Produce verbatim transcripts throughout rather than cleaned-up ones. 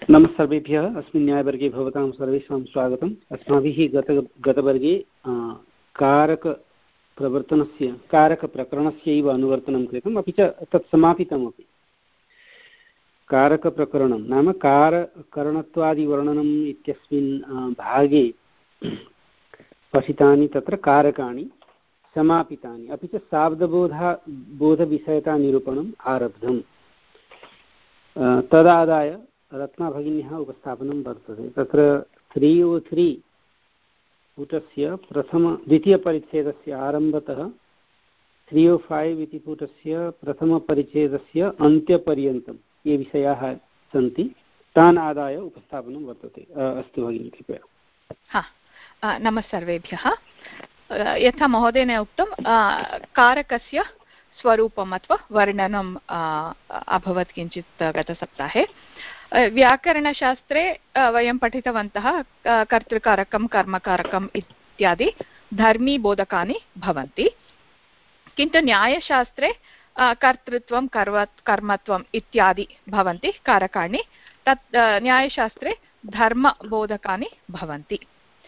नमः सर्वेभ्यः। अस्मिन् न्यायवर्गे भवतां सर्वेषां स्वागतम्। अस्माभिः गत गतवर्गे कारकप्रवर्तनस्य कारकप्रकरणस्यैव अनुवर्तनं कृतम्, अपि च तत् समापितमपि। कारकप्रकरणं नाम कारकरणत्वादिवर्णनम् इत्यस्मिन् भागे पठितानि तत्र कारकाणि समापितानि, अपि च शाब्दबोधा बोधविषयतानिरूपणम् आरब्धम्। तदादाय रत्नाभगिन्याः उपस्थापनं वर्तते। तत्र त्री ओ त्री पुटस्य प्रथम द्वितीयपरिच्छेदस्य आरम्भतः त्री ओ फैव् इति पुटस्य प्रथमपरिच्छेदस्य अन्त्यपर्यन्तं ये विषयाः सन्ति तान् आदाय उपस्थापनं वर्तते। अस्तु भगिनी, कृपया। हा, नमः सर्वेभ्यः। यथा महोदयेन उक्तं, कारकस्य स्वरूपम् अथवा वर्णनम् अभवत् किञ्चित् गतसप्ताहे। व्याकरणशास्त्रे वयं पठितवन्तः कर्तृकारकं कर्मकारकम् इत्यादि धर्मीबोधकानि भवन्ति, किन्तु न्यायशास्त्रे कर्तृत्वं कर्म कर्मत्वम् इत्यादि भवन्ति कारकाणि। तत् न्यायशास्त्रे धर्मबोधकानि भवन्ति।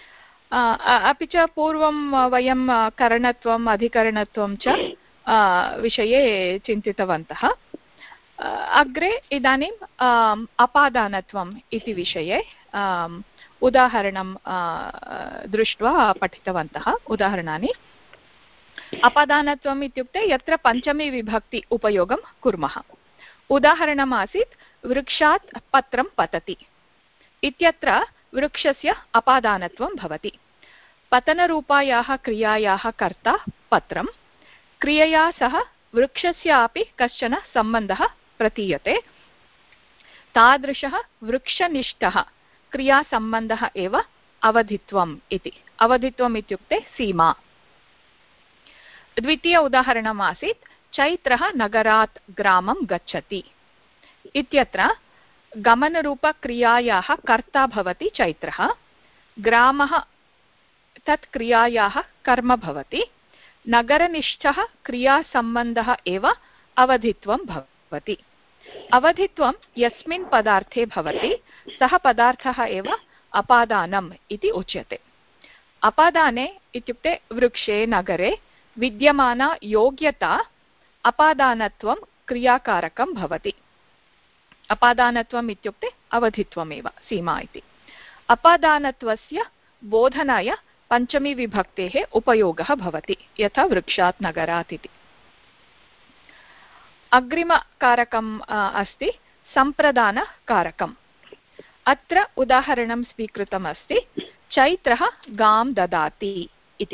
अपि च पूर्वं वयं करणत्वम् अधिकरणत्वं च विषये चिन्तितवन्तः। अग्रे इदानीम् अपादानत्वम् इति विषये उदाहरणं दृष्ट्वा पठितवन्तः। उदाहरणानि: अपादानत्वम् इत्युक्ते यत्र पञ्चमी विभक्ति उपयोगं कुर्मः। उदाहरणमासीत् वृक्षात् पत्रं पतति इत्यत्र वृक्षस्य अपादानत्वं भवति। पतनरूपायाः क्रियायाः कर्ता पत्रं, क्रियया सह वृक्षस्यापि कश्चन सम्बन्धः प्रतीयते। तादृशः वृक्षनिष्ठः क्रियासम्बन्धः एव अवधित्वम् इति। अवधित्वम् इत्युक्ते सीमा। द्वितीय उदाहरणमासीत् चैत्रः नगरात् ग्रामं गच्छति इत्यत्र गमनरूपक्रियायाः कर्ता भवति चैत्रः, ग्रामः तत् क्रियायाः कर्म भवति। नगरनिष्ठः क्रियासम्बन्धः एव अवधित्वं भवति। अवधित्वं यस्मिन् पदार्थे भवति सः पदार्थः एव अपादानम् इति उच्यते। अपादाने इत्युक्ते वृक्षे नगरे विद्यमाना योग्यता अपादानत्वं क्रियाकारकं भवति। अपादानत्वम् इत्युक्ते अवधित्वमेव, सीमा इति। अपादानत्वस्य बोधनाय पञ्चमी विभक्तेः उपयोगः भवति, यथा वृक्षात् नगरात् इति। अग्रिमकारकम् अस्ति सम्प्रदानकारकम्। अत्र उदाहरणं स्वीकृतमस्ति चैत्रः गां ददाति इति।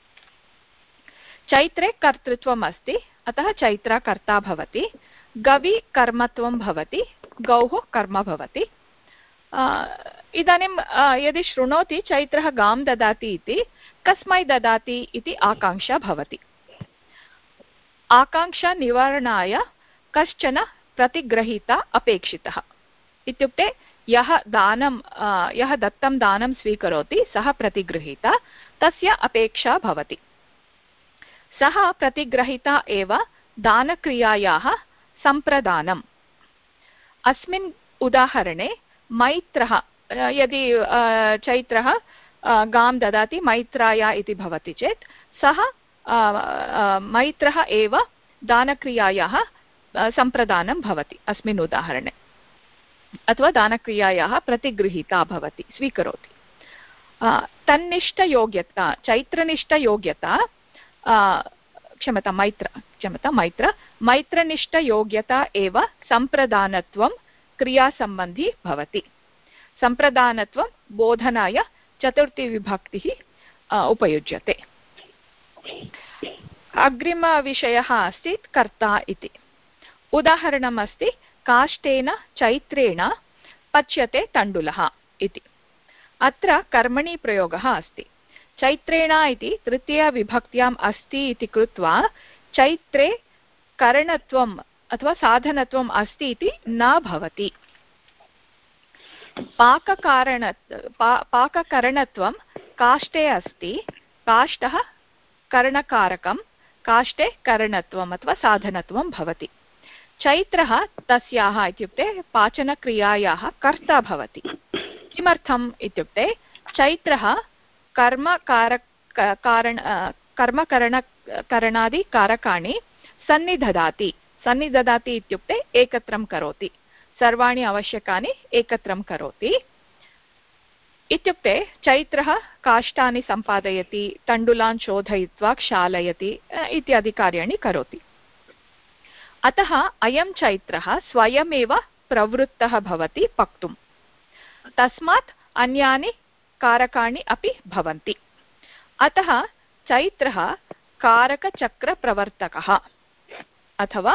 चैत्रे कर्तृत्वम् अस्ति, अतः चैत्रा कर्ता भवति। गवि कर्मत्वं भवति, गौः कर्म भवति। इदानीं यदि शृणोति चैत्रः गां ददाति इति, कस्मै ददाति इति आकाङ्क्षा भवति। आकाङ्क्षा निवारणाय कश्चन प्रतिग्रहीता अपेक्षितः। इत्युक्ते यः दानं यः दत्तं दानं स्वीकरोति सः प्रतिगृहीता, तस्य अपेक्षा भवति। सः प्रतिग्रहीता एव दानक्रियायाः सम्प्रदानम्। अस्मिन् उदाहरणे मैत्रः, यदि चैत्रः गां ददाति मैत्राय इति भवति चेत् सः मैत्रः एव दानक्रियायाः सम्प्रदानं भवति अस्मिन् उदाहरणे, अथवा दानक्रियायाः प्रतिगृहीता भवति, स्वीकरोति। तन्निष्ठयोग्यता, चैत्रनिष्ठयोग्यता क्षमता मैत्र क्षमता मैत्र मैत्रनिष्ठयोग्यता एव सम्प्रदानत्वं क्रियासम्बन्धी भवति। सम्प्रदानत्वं बोधनाय चतुर्थी विभक्तिः उपयुज्यते। अग्रिमविषयः अस्ति कर्ता इति। उदाहरणमस्ति काष्ठेन चैत्रेण पच्यते तण्डुलः इति। अत्र कर्मणि प्रयोगः अस्ति। चैत्रेण इति तृतीयविभक्त्याम् अस्ति इति कृत्वा चैत्रे करणत्वम् अथवा साधनत्वम् अस्ति इति न भवति। पाककारण पा पाककरणत्वं काष्ठे अस्ति, काष्ठः करणकारकं, काष्ठे करणत्वम् अथवा साधनत्वं भवति। चैत्रः तस्याः इत्युक्ते पाचनक्रियायाः कर्ता भवति। किमर्थम् इत्युक्ते चैत्रः कर्मकारक कारण कर्मकरण करणादिकारकाणि सन्निदधाति। सन्निदधाति इत्युक्ते एकत्रं करोति, सर्वाणि आवश्यकानि एकत्रं करोति इत्युक्ते चैत्रः काष्ठानि सम्पादयति, तण्डुलान् शोधयित्वा क्षालयति इत्यादि कार्याणि करोति। अतः अयं चैत्रः स्वयमेव प्रवृत्तः भवति पक्तुम्। तस्मात् अन्यानि कारकाणि अपि भवन्ति। अतः चैत्रः कारकचक्रप्रवर्तकः अथवा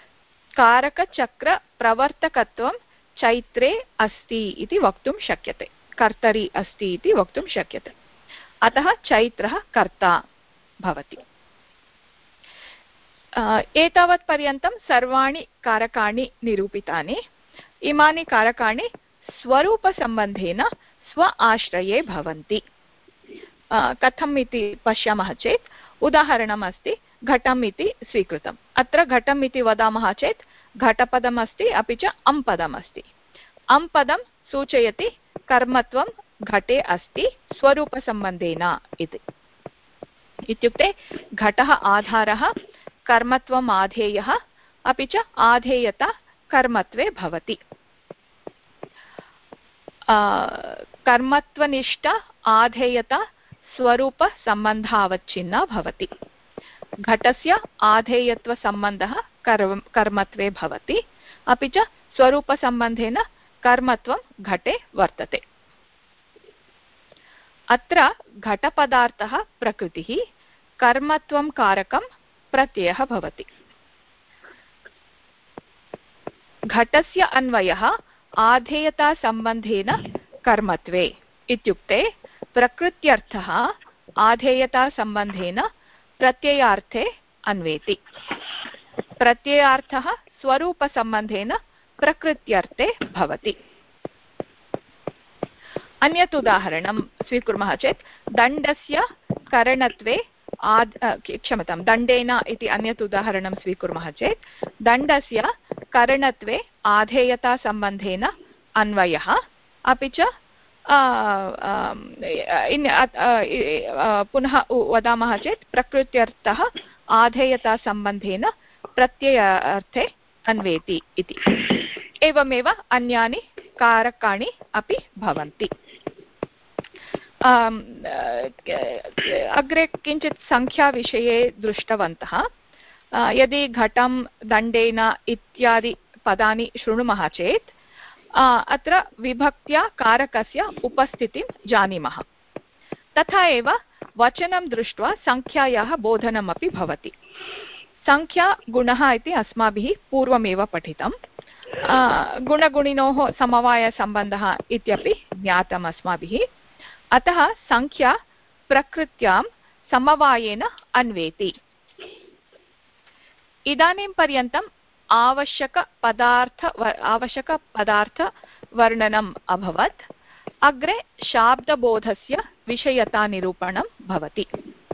कारकचक्रप्रवर्तकत्वं चैत्रे अस्ति इति वक्तुं शक्यते, कर्तरि अस्ति इति वक्तुं शक्यते। अतः चैत्रः कर्ता भवति। एतावत् पर्यन्तं सर्वाणि कारकाणि निरूपितानि। इमानि कारकाणि स्वरूपसम्बन्धेन स्व आश्रये भवन्ति। कथम् इति पश्यामः चेत् उदाहरणम् अस्ति, घटम् इति स्वीकृतम्। अत्र घटम् इति वदामः चेत् घटपदम् अस्ति, अपि च अम् पदम् अस्ति। अम् पदं सूचयति कर्मत्वं घटे अस्ति स्वरूपसम्बन्धेन इति। इत्युक्ते घटः आधारः, कर्मत्वम् आधेयः, अपि च आधेयता कर्मत्वे भवति। कर्मत्वनिष्ठ आधेयता स्वरूपसम्बन्धावच्छिन्ना भवति। घटस्य आधेयत्वसम्बन्धः कर्म कर्मत्वे भवति, अपि च स्वरूपसम्बन्धेन कर्मत्वं घटे वर्तते। अत्र घटपदार्थः प्रकृतिः, कर्मत्वं कारकं प्रत्ययः भवति। घटस्य अन्वयः आधेयतासम्बन्धेन कर्मत्वे इत्युक्ते प्रकृत्यर्थः आधेयतासम्बन्धेन प्रत्ययार्थे अन्वेति। प्रत्ययार्थः स्वरूपसम्बन्धेन प्रकृत्यर्थे भवति। अन्यत् उदाहरणं स्वीकुर्मः चेत् दण्डस्य करणत्वे आद् क्षम्यतां दण्डेन इति अन्यत् उदाहरणं स्वीकुर्मः चेत् दण्डस्य करणत्वे आधेयतासम्बन्धेन अन्वयः, अपि च पुनः वदामः चेत् प्रकृत्यर्थः आधेयतासम्बन्धेन प्रत्ययार्थे अन्वेति इति। एवमेव अन्यानि कारकाणि अपि भवन्ति। अग्रे किञ्चित् संख्याविषये दृष्टवन्तः। यदि घटं दण्डेन इत्यादि पदानि शृणुमः चेत् अत्र विभक्त्या कारकस्य उपस्थितिं जानीमः। तथा एव वचनं दृष्ट्वा संख्यायाः बोधनमपि भवति। संख्या गुणः इति अस्माभिः पूर्वमेव पठितं। गुणगुणिनोः समवायसम्बन्धः इत्यपि ज्ञातम् अस्माभिः। अतः संख्या प्रकृत्यां समवायेन अन्वेति। इदानीं पर्यन्तम् आवश्यकपदार्थ आवश्यकपदार्थवर्णनम् अभवत्। अग्रे शाब्दबोधस्य विषयतानिरूपणं भवति।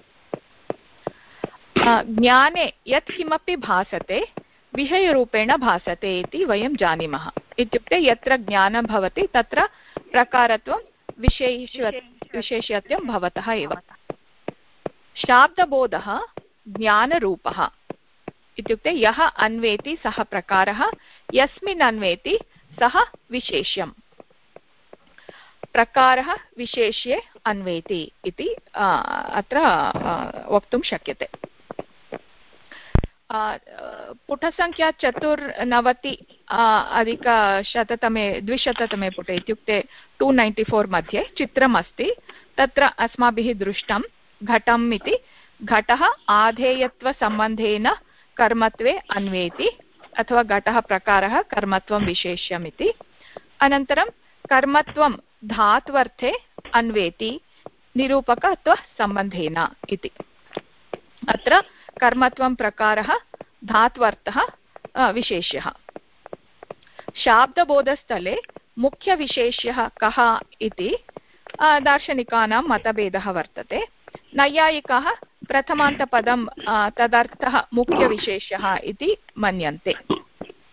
ज्ञाने यत् किमपि भासते विषयरूपेण भासते इति वयं जानीमः। इत्युक्ते यत्र ज्ञानं भवति तत्र प्रकारत्वं विशेष विशेषत्वं भवतः एव। शाब्दबोधः ज्ञानरूपः। इत्युक्ते यः अन्वेति सः प्रकारः, यस्मिन् अन्वेति सः विशेष्यम्। प्रकारः विशेष्ये अन्वेति इति अत्र वक्तुं शक्यते। पुटसङ्ख्या चतुर्नवति अधिकशततमे द्विशततमे पुटे इत्युक्ते टु नैन्टि फोर् मध्ये चित्रम् अस्ति। तत्र अस्माभिः दृष्टं घटम् इति। घटः आधेयत्वसम्बन्धेन कर्मत्वे अन्वेति, अथवा घटः प्रकारः कर्मत्वं विशेष्यम् इति। अनन्तरं कर्मत्वं धात्वर्थे अन्वेति निरूपकत्वसम्बन्धेन इति। अत्र कर्मत्वं प्रकारः, धात्वर्थः विशेष्यः। शाब्दबोधस्थले मुख्यविशेष्यः कः इति दार्शनिकानां मतभेदः वर्तते। नैयायिकाः प्रथमान्तपदं तदर्थः मुख्यविशेष्यः इति मन्यन्ते।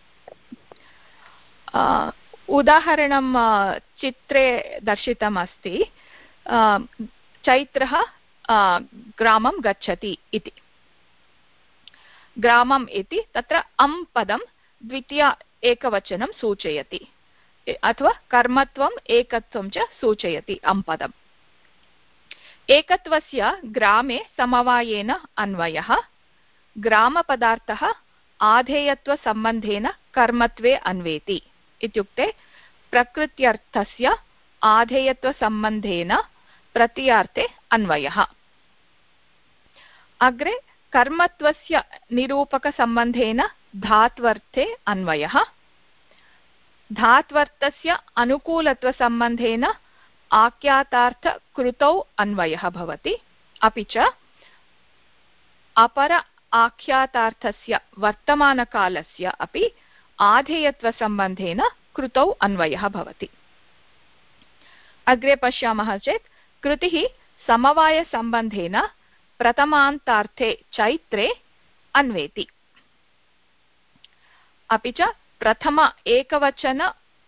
उदाहरणं चित्रे दर्शितमस्ति। चैत्रः ग्रामं गच्छति इति। ग्रामम् इति तत्र अम् पदं द्वितीय एकवचनं सूचयति अथवा कर्मत्वम् एकत्वं च सूचयति अम् पदम्। एकत्वस्य ग्रामे समवायेन अन्वयः। ग्रामपदार्थः आधेयत्वसम्बन्धेन कर्मत्वे अन्वेति इत्युक्ते प्रकृत्यर्थस्य आधेयत्वसम्बन्धेन प्रत्यार्थे अन्वयः। अग्रे कर्मत्वस्य निरूपकसम्बन्धेन धात्वर्थे अन्वयः। धात्वर्थस्य अनुकूलत्वसम्बन्धेन आख्यातार्थकृतौ अन्वयः भवति। अपि च अपर आख्यातार्थस्य वर्तमानकालस्य अपि आधेयत्वसम्बन्धेन कृतौ अन्वयः भवति। अग्रे पश्यामः चेत् कृतिः समवायसम्बन्धेन प्रथमान्तार्थे चैत्रे अन्वेति। अपि च प्रथम एकवचन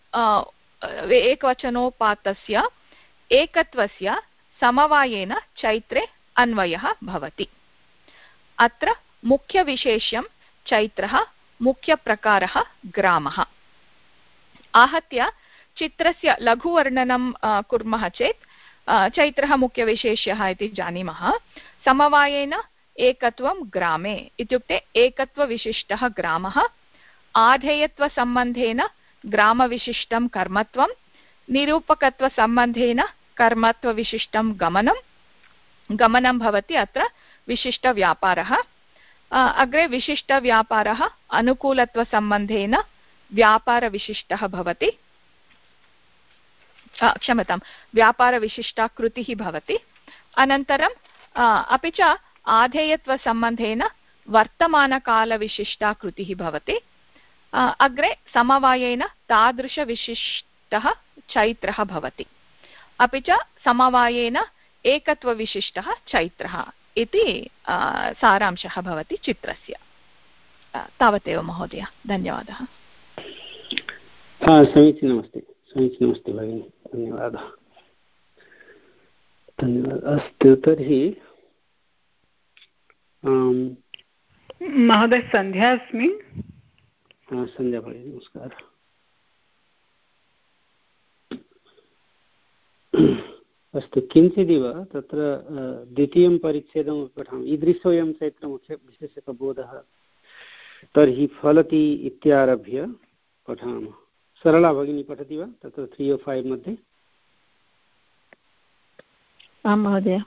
एकवचनोपात्तस्य एकत्वस्य समवायेन चैत्रे अन्वयः भवति। अत्र मुख्यविशेष्यं चैत्रः, मुख्यप्रकारः ग्रामः। आहत्य चित्रस्य लघुवर्णनं कुर्मः चेत् चैत्रः मुख्यविशेष्यः इति जानीमः। समवायेन एकत्वं ग्रामे इत्युक्ते एकत्वविशिष्टः ग्रामः। आधेयत्वसम्बन्धेन ग्रामविशिष्टं कर्मत्वं, निरूपकत्वसम्बन्धेन कर्मत्वविशिष्टं गमनं गमनं भवति अत्र विशिष्टव्यापारः। अग्रे विशिष्टव्यापारः अनुकूलत्वसम्बन्धेन व्यापारविशिष्टः भवति, क्षम्यतां व्यापारविशिष्टा कृतिः भवति। अनन्तरं अपि च आधेयत्वसम्बन्धेन वर्तमानकालविशिष्टा कृतिः भवति। अग्रे समवायेन तादृशविशिष्टः चैत्रः भवति। अपि च समवायेन एकत्वविशिष्टः चैत्रः इति सारांशः भवति चित्रस्य। तावदेव महोदय, धन्यवादः। समीचीनमस्ति समीचीनमस्ति भगिनि, धन्यवादः धन्यवादः। अस्तु, तर्हि महोदय सन्ध्या अस्मि। सन्ध्या भगिनी, नमस्कारः। अस्तु, किञ्चिदिव तत्र द्वितीयं परिच्छेदं पठामि। ईदृशोऽयं चैत्रमुख्य विशेषकबोधः तर्हि फलति इत्यारभ्य पठामः। सरला भगिनी पठति वा तत्र त्री ओ फैव् मध्ये? आं महोदय।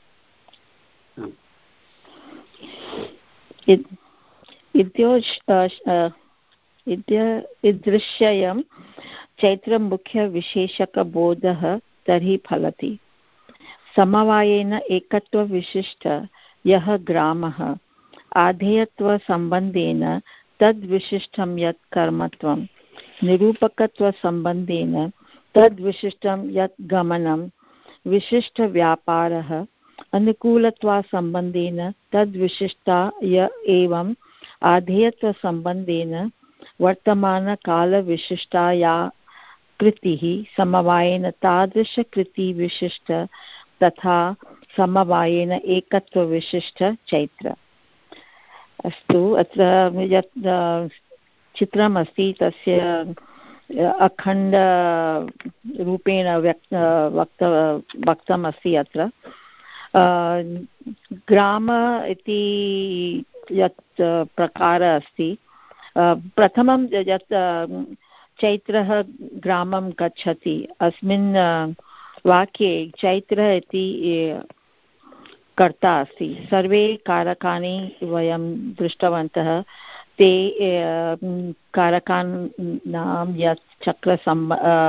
ईदृश्यं चैत्रं मुख्यविशेषकबोधः तर्हि फलति। समवायेन एकत्वविशिष्ट यः ग्रामः, आधेयत्वसम्बन्धेन तद्विशिष्टं यत् कर्मत्वं, निरूपकत्वसम्बन्धेन तद्विशिष्टं यत् गमनं, विशिष्टव्यापारः, अनुकूलत्वसम्बन्धेन तद्विशिष्टा य एवम् आधेयत्वसम्बन्धेन वर्तमानकालविशिष्टा या कृतिः समवायेन तादृशकृतिविशिष्ट तथा समवायेन एकत्वविशिष्ट चैत्र। अस्तु, अत्र यत् चित्रमस्ति तस्य अखण्डरूपेण व्यक्त वक्त वक्तमस्ति। अत्र ग्राम इति यत् प्रकारः अस्ति, प्रथमं यत् चैत्रः ग्रामं गच्छति, अस्मिन् वाक्ये चैत्रः इति कर्ता अस्ति। सर्वे कारकानि वयं दृष्टवन्तः। ते कारकानां यत् चक्रसम्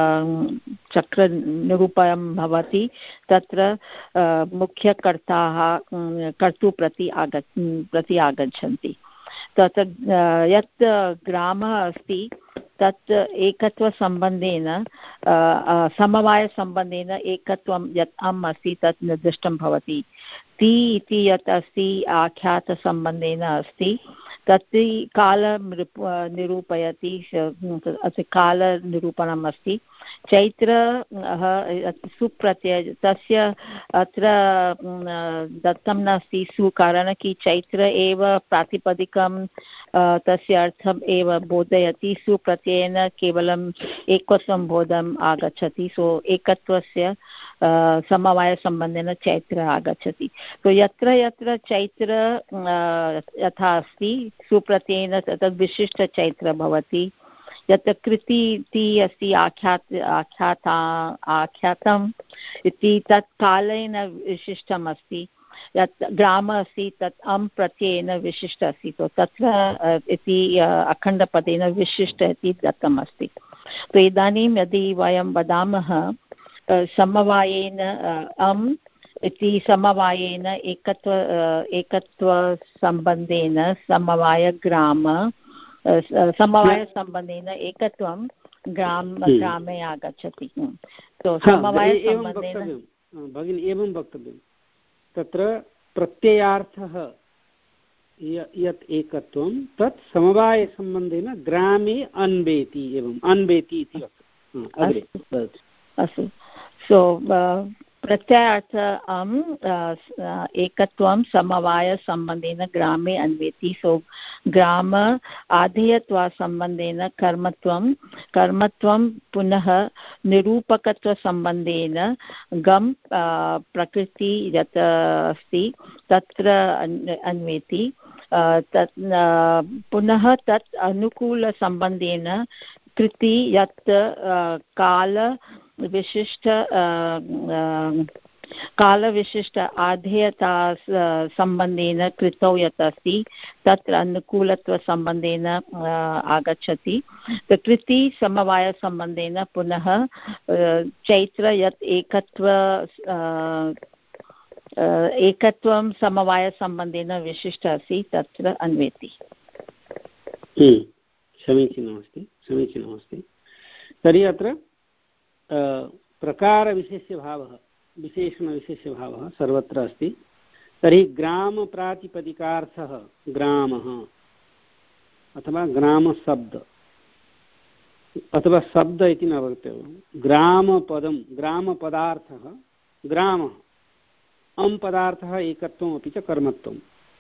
चक्रनिरूपणं भवति तत्र मुख्यकर्ताः कर्तुप्रति आग प्रति आगच्छन्ति। तत्र यत् ग्रामः अस्ति तत् एकत्वसम्बन्धेन समवायसम्बन्धेन एकत्वं यत् अम् अस्ति तत् निर्दिष्टं भवति। ति इति यत् अस्ति आख्यातसम्बन्धेन अस्ति तत् काल निरूपयति कालनिरूपणम् अस्ति। चैत्र सुप्रत्यय तस्य अत्र दत्तं नास्ति सुकारण कि चैत्र एव प्रातिपदिकं तस्य अर्थम् एव बोधयति। सुप्रत्ययेन केवलम् एकत्वं बोधम् आगच्छति। सो एकत्वस्य समवायसम्बन्धेन चैत्र आगच्छति। तो यत्र यत्र चैत्र यथा अस्ति सुप्रत्ययेन तद् विशिष्टचैत्र भवति। यत्र कृति इति अस्ति आख्यात आख्याता आख्यातम् इति तत् कालेन विशिष्टम् अस्ति। यत् ग्राम अस्ति तत् अम् प्रत्ययेन विशिष्ट अस्ति। तो तत्र इति अखण्डपदेन विशिष्ट इति दत्तम् अस्ति। तो इदानीं यदि वयं वदामः समवायेन अम् इति समवायेन एकत्व एकत्वसम्बन्धेन समवायग्राम समवायसम्बन्धेन एकत्वं ग्राम ग्रामे आगच्छति। तो समवायसम्बन्धेन भगिनी एवं वक्तव्यं तत्र प्रत्ययार्थः यत् एकत्वं तत् समवायसम्बन्धेन ग्रामे अन्वेति एवम् अन्वेति इति अस्तु। सो प्रत्ययार्थ अम् एकत्वं समवायसम्बन्धेन ग्रामे अन्वेति। सो ग्राम आधेयत्वसम्बन्धेन कर्मत्वं कर्मत्वं पुनः निरूपकत्वसम्बन्धेन गम् प्रकृति यत् अस्ति तत्र अन्वेति। तत् पुनः तत् अनुकूलसम्बन्धेन कृति यत् काल विशिष्ट कालविशिष्ट आधेयता सम्बन्धेन कृतौ यत् अस्ति तत्र अनुकूलत्वसम्बन्धेन आगच्छति। कृति समवायसम्बन्धेन पुनः चैत्र यत् एकत्व एकत्वं समवायसम्बन्धेन विशिष्ट अस्ति तत्र अन्वेति। समीचीनमस्ति समीचीनमस्ति। तर्हि अत्र प्रकारविशेष्यभावः विशेषणविशेष्यभावः सर्वत्र अस्ति। तर्हि ग्रामप्रातिपदिकार्थः ग्रामः अथवा ग्रामशब्द अथवा शब्द इति न वक्तव्यं। ग्रामपदं ग्रामपदार्थः ग्रामः अं पदार्थः एकत्वम् अपि च कर्मत्वं।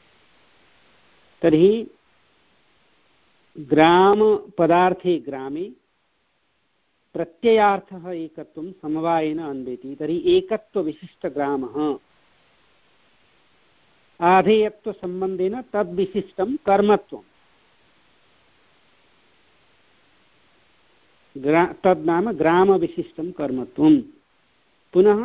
तर्हि ग्रामपदार्थे ग्रामे प्रत्ययार्थः एकत्वं समवायेन अन्वेति। तर्हि एकत्वविशिष्टग्रामः आधेयत्वसम्बन्धेन तद्विशिष्टं कर्मत्वं ग्रा तद् नाम ग्रामविशिष्टं कर्मत्वं। पुनः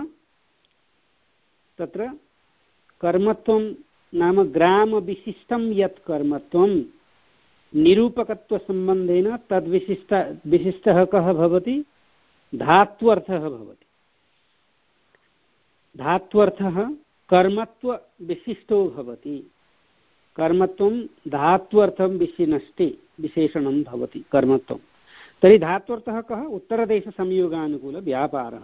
तत्र कर्मत्वं नाम ग्रामविशिष्टं यत् कर्मत्वं निरूपकत्वसम्बन्धेन तद्विशिष्ट विशिष्टः कः भवति धात्वर्थः भवति। धात्वर्थः कर्मत्वविशिष्टो भवति। कर्मत्वं धात्वर्थं विशिनष्टि विशेषणं भवति कर्मत्वं। तर्हि धात्वर्थः कः उत्तरदेशसंयोगानुकूलव्यापारः।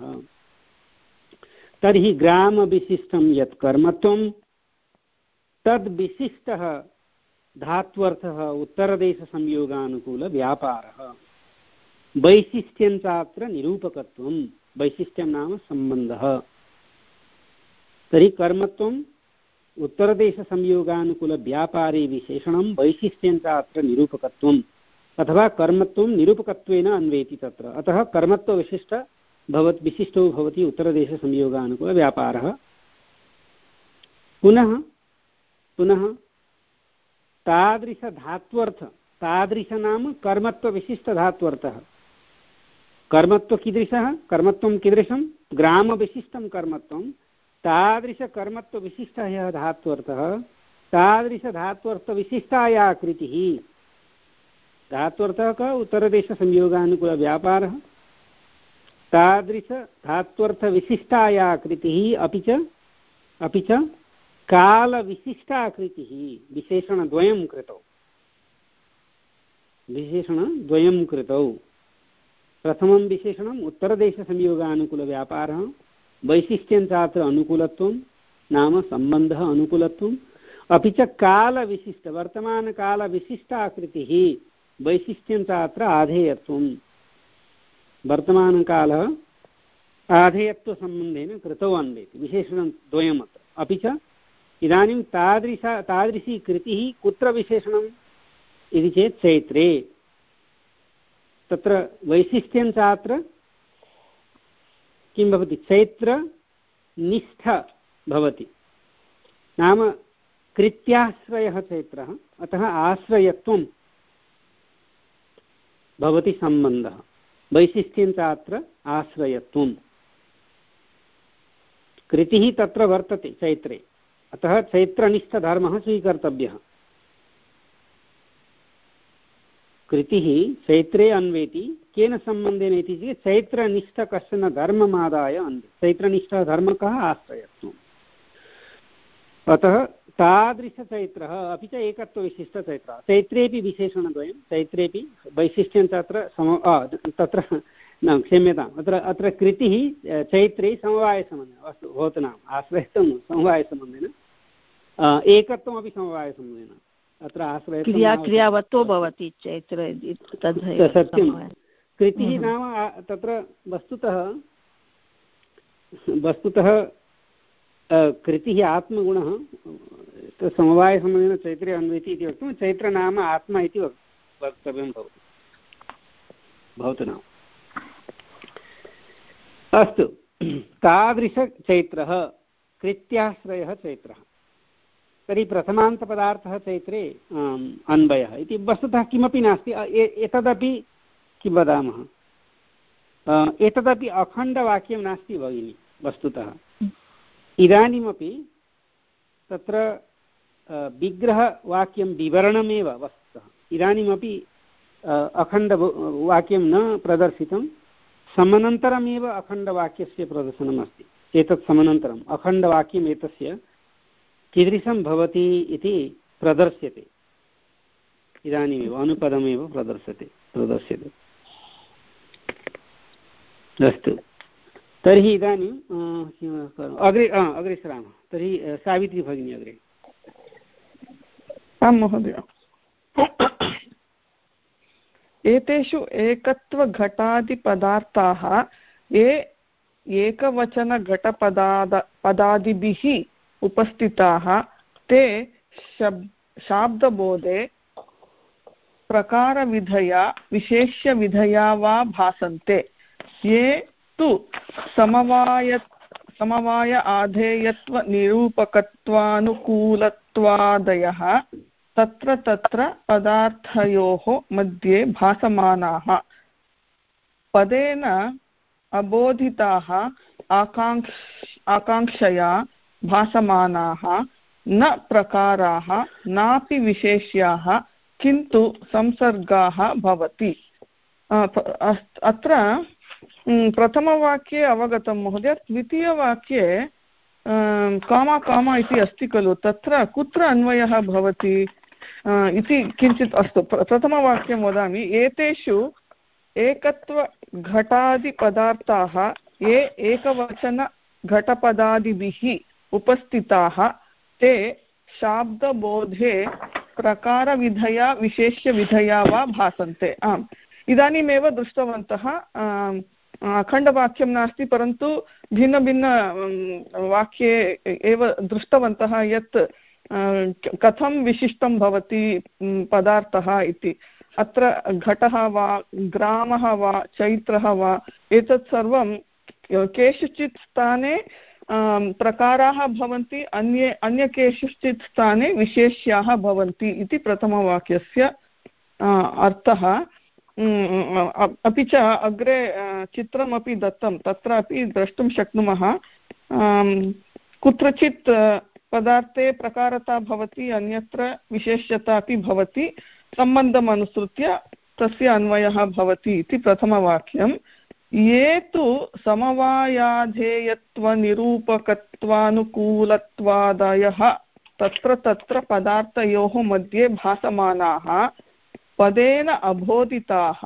तर्हि ग्रामविशिष्टं यत् कर्मत्वं तद्विशिष्टः धात्वर्थः उत्तरदेशसंयोगानुकूलव्यापारः। वैशिष्ट्यं चात्र निरूपकत्वं। वैशिष्ट्यं नाम सम्बन्धः। तर्हि कर्मत्वम् उत्तरदेशसंयोगानुकूलव्यापारे विशेषणं वैशिष्ट्यं चात्र निरूपकत्वम् अथवा कर्मत्वं निरूपकत्वेन अन्वेति तत्र। अतः कर्मत्वविशिष्ट भवत् विशिष्टो भवति उत्तरदेशसंयोगानुकूलव्यापारः। पुनः पुनः तादृशधात्वर्थ तादृश नाम कर्मत्वविशिष्टधात्वर्थः। कर्मत्व कीदृशः कर्मत्वं कीदृशं ग्रामविशिष्टं कर्मत्वं। तादृशकर्मत्वविशिष्टः यः धात्वर्थः तादृशधात्वर्थविशिष्टा या कृतिः। धात्वर्थः कः उत्तरदेशसंयोगानुकूलव्यापारः। तादृशधात्वर्थविशिष्टा या कृतिः अपि च अपि च कालविशिष्टाकृतिः। विशेषणद्वयं कृतौ विशेषणद्वयं कृतौ। प्रथमं विशेषणम् उत्तरदेशसंयोगानुकूलव्यापारः वैशिष्ट्यं चात्र अनुकूलत्वं नाम सम्बन्धः अनुकूलत्वम् अपि च कालविशिष्ट वर्तमानकालविशिष्टाकृतिः वैशिष्ट्यं च अत्र आधेयत्वं वर्तमानकालः आधेयत्वसम्बन्धेन कृतौ अन्वेति विशेषणं द्वयम् अत्र अपि च इदानीं तादृश तादृशी कृतिः कुत्र विशेषणम् इति चेत् चैत्रे तत्र वैशिष्ट्यं च अत्र किं भवति चैत्रनिष्ठ भवति नाम कृत्याश्रयः चैत्रः अतः आश्रयत्वं भवति सम्बन्धः वैशिष्ट्यं च अत्र आश्रयत्वं कृतिः तत्र वर्तते चैत्रे अतः चैत्रनिष्ठधर्मः स्वीकर्तव्यः कृतिः चैत्रे अन्वेति केन सम्बन्धेन इति चेत् चैत्रनिष्ठ कश्चन धर्ममादाय अन्वे चैत्रनिष्ठः धर्मः कः आश्रयत्वम् अतः तादृशचैत्रः अपि च एकत्वविशिष्टचैत्रः चैत्रेपि विशेषणद्वयं चैत्रेपि वैशिष्ट्यं तत्र सम तत्र न क्षम्यताम् अत्र अत्र कृतिः चैत्रे समवायसम्बन्धेन अस्तु भवतु नाम आश्रयत्वं समवायसम्बन्धेन एकत्वमपि समवायसम्बन्धेन अत्र आश्रयत्वं क्रिया क्रियावत्तो भवति चैत्र सत्यं कृतिः नाम तत्र वस्तुतः वस्तुतः कृतिः आत्मगुणः समवायसम्बन्धेन चैत्रे अन्वेति इति वक्तुं चैत्र नाम आत्मा इति वक्तव्यं भवति भवतु नाम अस्तु तादृशचैत्रः कृत्याश्रयः चैत्रः तर्हि प्रथमान्तपदार्थः चैत्रे अन्वयः इति वस्तुतः किमपि नास्ति एतदपि किं वदामः एतदपि अखण्डवाक्यं नास्ति भगिनि वस्तुतः इदानीमपि तत्र विग्रहवाक्यं विवरणमेव वस्तुतः इदानीमपि अखण्डवाक्यं न प्रदर्शितं समनन्तरमेव अखण्डवाक्यस्य प्रदर्शनम् अस्ति एतत् समनन्तरम् अखण्डवाक्यम् एतस्य कीदृशं भवति इति प्रदर्श्यते इदानीमेव अनुपदमेव प्रदर्श्यते प्रदर्श्यते अस्तु तर्हि इदानीं अग्रे अग्रे सरामः तर्हि सावित्री भगिनी अग्रे आं महोदय एतेषु एकत्वघटादिपदार्थाः ये एकवचनघटपदाद पदादिभिः उपस्थिताः ते शब् शाब्दबोधे प्रकारविधया विशेष्यविधया वा भासन्ते ये तु समवाय समवाय आधेयत्वनिरूपकत्वानुकूलत्वादयः तत्र तत्र पदार्थयोः मध्ये भासमानाः पदेन अबोधिताः आकाङ्क्ष आकाङ्क्षया भासमानाः न प्रकाराः नापि विशेष्याः किन्तु संसर्गाः भवति। अत्र प्रथमवाक्ये अवगतं महोदय द्वितीयवाक्ये कामा कामा इति अस्ति खलु तत्र कुत्र अन्वयः भवति इति किञ्चित् अस्तु प्रथमवाक्यं वदामि एतेषु एकत्वघटादिपदार्थाः ये एकवचनघटपदादिभिः उपस्थिताः ते शाब्दबोधे प्रकारविधया विशेष्यविधया वा भासन्ते। आम् इदानीमेव दृष्टवन्तः अखण्डवाक्यं नास्ति परन्तु भिन्नभिन्न वाक्ये एव दृष्टवन्तः यत् कथं विशिष्टं भवति पदार्थः इति। अत्र घटः वा ग्रामः वा चैत्रः वा एतत् सर्वं केषुचित् स्थाने प्रकाराः भवन्ति अन्ये अन्य केषुचित् स्थाने विशेष्याः भवन्ति इति प्रथमवाक्यस्य अर्थः। अपि च अग्रे चित्रमपि दत्तं तत्रापि द्रष्टुं शक्नुमः कुत्रचित् पदार्थे प्रकारता भवति अन्यत्र विशेष्यता अपि भवति सम्बन्धम् अनुसृत्य तस्य अन्वयः भवति इति प्रथमवाक्यं। ये तु समवायाधेयत्वनिरूपकत्वानुकूलत्वादयः तत्र तत्र पदार्थयोः मध्ये भासमानाः पदेन अबोधिताः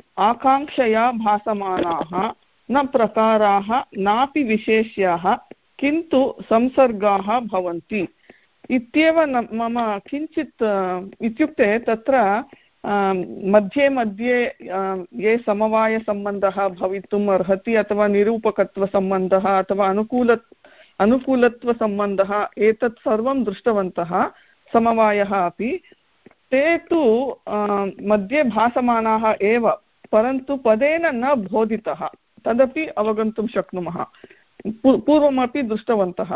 आकाङ्क्षया भासमानाः न प्रकाराः नापि विशेष्याः किन्तु संसर्गाः भवन्ति इत्येव मम किञ्चित् इत्युक्ते तत्र मध्ये मध्ये ये समवायसम्बन्धः भवितुम् अर्हति अथवा निरूपकत्वसम्बन्धः अथवा अनुकूल अनुकूलत्वसम्बन्धः एतत् सर्वं दृष्टवन्तः समवायः अपि ते तु मध्ये भासमानाः एव परन्तु पदेन न बोधितः तदपि अवगन्तुं शक्नुमः पूर्वमपि दृष्टवन्तः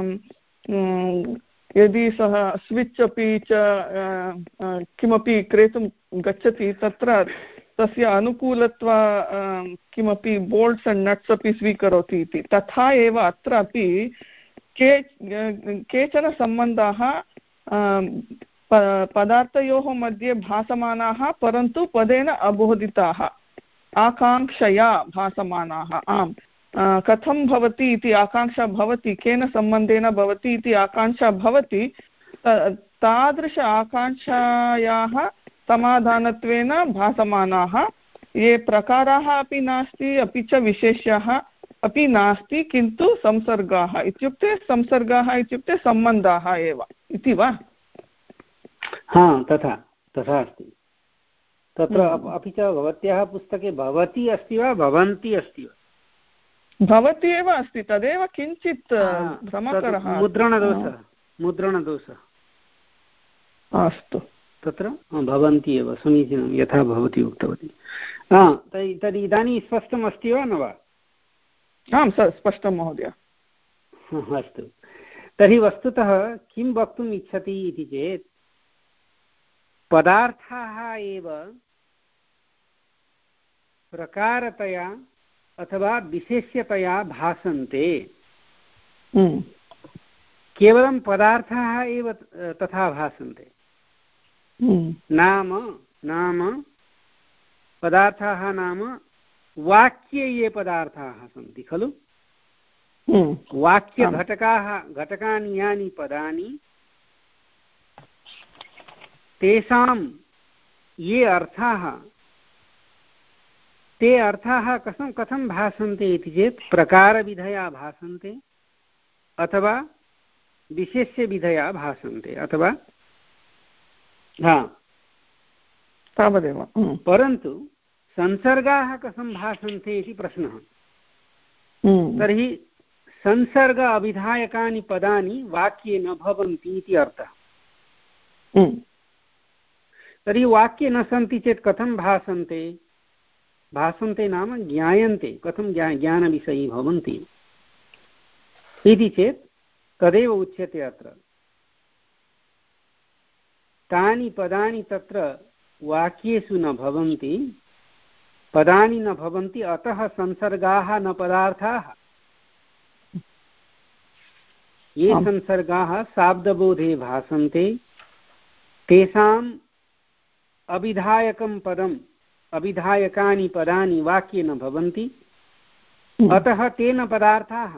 यदि सः स्विच् अपि च किमपि क्रेतुं गच्छति तत्र तस्य अनुकूलत्व किमपि बोल्ट्स् अण्ड् नट्स् अपि स्वीकरोति इति तथा एव अत्रापि के केचन सम्बन्धाः पदार्थयोः मध्ये भासमानाः परन्तु पदेन अबोधिताः आकाङ्क्षया भासमानाः आम् कथं भवति इति आकाङ्क्षा भवति केन सम्बन्धेन भवति इति आकाङ्क्षा भवति तादृश आकाङ्क्षायाः समाधानत्वेन भासमानाः ये प्रकाराः अपि नास्ति अपि च विशेष्याः अपि नास्ति किन्तु संसर्गाः इत्युक्ते संसर्गाः इत्युक्ते सम्बन्धाः एव इति वा हा तथा तथा अस्ति तत्र अपि च भवत्याः पुस्तके भवति अस्ति वा भवन्ति अस्ति वा भवति एव अस्ति तदेव किञ्चित् भ्रमकरः मुद्रणदोषः मुद्रणदोषः अस्तु तत्र भवन्ति एव समीचीनं यथा भवती उक्तवती तर्हि इदानीं स्पष्टम् अस्ति वा न वा आं स्पष्टं महोदय अस्तु तर्हि वस्तुतः किं वक्तुम् इच्छति इति चेत् पदार्थाः एव प्रकारतया अथवा विशेष्यतया भासन्ते केवलं पदार्थाः एव तथा भासन्ते नाम नाम पदार्थाः नाम वाक्ये ये पदार्थाः सन्ति खलु वाक्यघटकाः घटकानि यानि पदानि तेषां ये अर्थाः ते अर्थाः कथं कथं भासन्ते इति चेत् प्रकारविधया भासन्ते अथवा विशेष्यविधया भासन्ते अथवा हा तावदेव परन्तु संसर्गाः कथं भासन्ते इति प्रश्नः तर्हि संसर्ग अविधायकानि पदानि वाक्ये न भवन्ति इति अर्थः तर्हि वाक्ये न सन्ति चेत् कथं भासन्ते भासन्ते नाम ज्ञायन्ते कथं ज्ञा ज्ञानविषयी भवन्ति इति चेत् तदेव उच्यते अत्र तानि पदानि तत्र वाक्येषु न भवन्ति पदानि न भवन्ति अतः संसर्गाः न पदार्थाः ये संसर्गाः शाब्दबोधे भासन्ते तेषाम् अविधायकं पदम् अविधायकानि पदानि वाक्ये न भवन्ति अतः ते न पदार्थाः